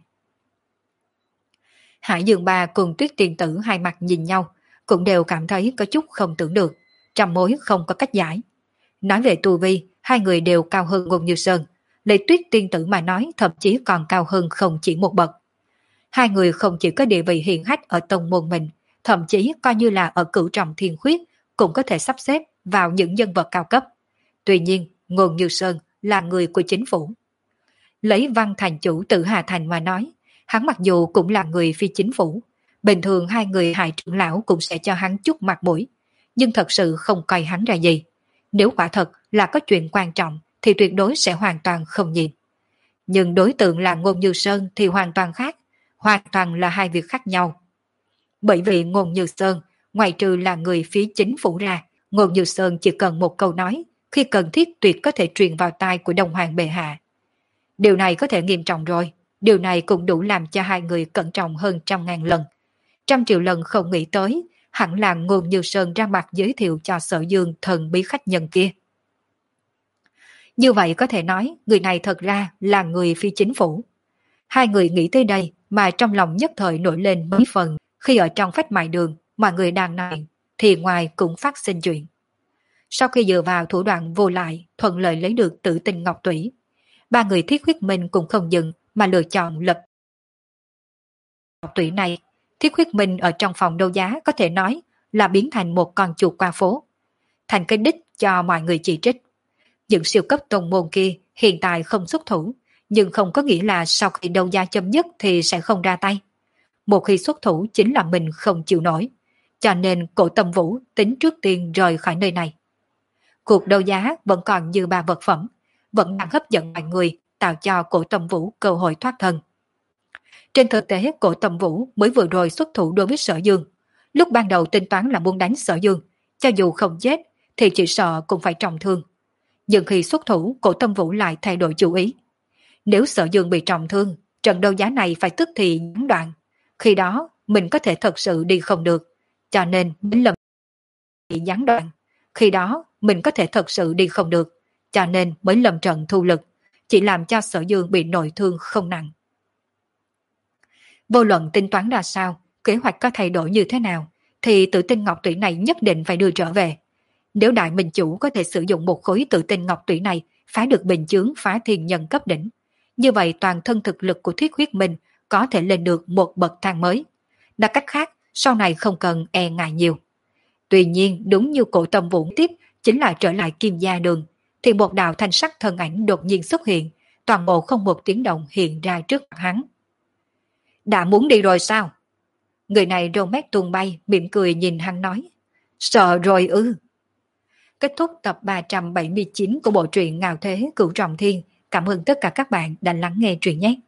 Hải Dương Ba cùng Tuyết Tiên Tử hai mặt nhìn nhau, cũng đều cảm thấy có chút không tưởng được, trăm mối không có cách giải. Nói về tu vi, hai người đều cao hơn Ngôn Như Sơn, lấy Tuyết Tiên Tử mà nói thậm chí còn cao hơn không chỉ một bậc. Hai người không chỉ có địa vị hiển hách ở tông môn mình, thậm chí coi như là ở Cửu Trọng Thiên Khuyết cũng có thể sắp xếp vào những nhân vật cao cấp. Tuy nhiên, Ngôn Như Sơn là người của chính phủ. Lấy Văn Thành chủ Tử Hà Thành mà nói, hắn mặc dù cũng là người phi chính phủ, bình thường hai người Hải trưởng lão cũng sẽ cho hắn chút mặt mũi, nhưng thật sự không coi hắn ra gì. Nếu quả thật là có chuyện quan trọng thì tuyệt đối sẽ hoàn toàn không nhìn. Nhưng đối tượng là Ngôn Như Sơn thì hoàn toàn khác, hoàn toàn là hai việc khác nhau. Bởi vì Ngôn Như Sơn, ngoài trừ là người phía chính phủ ra, Ngôn Như Sơn chỉ cần một câu nói, khi cần thiết tuyệt có thể truyền vào tai của Đông Hoàng bệ hạ. Điều này có thể nghiêm trọng rồi, điều này cũng đủ làm cho hai người cẩn trọng hơn trăm ngàn lần. Trăm triệu lần không nghĩ tới, hẳn là Ngôn Như Sơn ra mặt giới thiệu cho Sở Dương thần bí khách nhân kia. Như vậy có thể nói, người này thật ra là người phi chính phủ. Hai người nghĩ tới đây mà trong lòng nhất thời nổi lên mấy phần, khi ở trong phách mại đường mà người đang nói, thì ngoài cũng phát sinh chuyện. Sau khi dựa vào thủ đoạn vô lại, thuận lợi lấy được Tử Tinh Ngọc Tủy, ba người Thiết Huyết Minh cũng không dừng mà lựa chọn lập Ngọc Tủy này. Thiết Huyết Minh ở trong phòng đấu giá có thể nói là biến thành một con chuột qua phố, thành cái đích cho mọi người chỉ trích. Những siêu cấp tôn môn kia hiện tại không xuất thủ, nhưng không có nghĩa là sau khi đấu giá chấm dứt thì sẽ không ra tay. Một khi xuất thủ chính là mình không chịu nổi, cho nên Cổ Tâm Vũ tính trước tiên rời khỏi nơi này. Cuộc đấu giá vẫn còn như ba vật phẩm, vẫn đang hấp dẫn mọi người, tạo cho Cổ Tâm Vũ cơ hội thoát thân. Trên thực tế, Cổ Tâm Vũ mới vừa rồi xuất thủ đối với Sở Dương. Lúc ban đầu tính toán là muốn đánh Sở Dương, cho dù không chết thì chỉ sợ cũng phải trọng thương. Nhưng khi xuất thủ, Cổ Tâm Vũ lại thay đổi chủ ý. Nếu Sở Dương bị trọng thương, trận đấu giá này phải tức thì gián đoạn. Khi đó, mình có thể thật sự đi không được. Cho nên, đến lần bị gián đoạn. Khi đó, mình có thể thật sự đi không được. Cho nên mới lầm trận thu lực, chỉ làm cho Sở Dương bị nội thương không nặng. Vô luận tính toán ra sao, kế hoạch có thay đổi như thế nào, thì Tử Tinh Ngọc Tủy này nhất định phải đưa trở về. Nếu Đại Minh Chủ có thể sử dụng một khối Tử Tinh Ngọc Tủy này phá được bình chướng phá thiên nhân cấp đỉnh, Như vậy toàn thân thực lực của Thiết Huyết Minh có thể lên được một bậc thang mới. Nói cách khác, sau này không cần e ngại nhiều. Tuy nhiên đúng như Cổ Tâm Vũ tiếp chính là trở lại Kim Gia Đường, thì một đạo thanh sắc thân ảnh đột nhiên xuất hiện, toàn bộ không một tiếng động hiện ra trước mặt hắn. Đã muốn đi rồi sao? Người này râu mép tuôn bay, mỉm cười nhìn hắn nói. Sợ rồi ư. Kết thúc tập ba trăm bảy mươi chín của bộ truyện Ngạo Thế Cửu Trọng Thiên. Cảm ơn tất cả các bạn đã lắng nghe truyện nhé.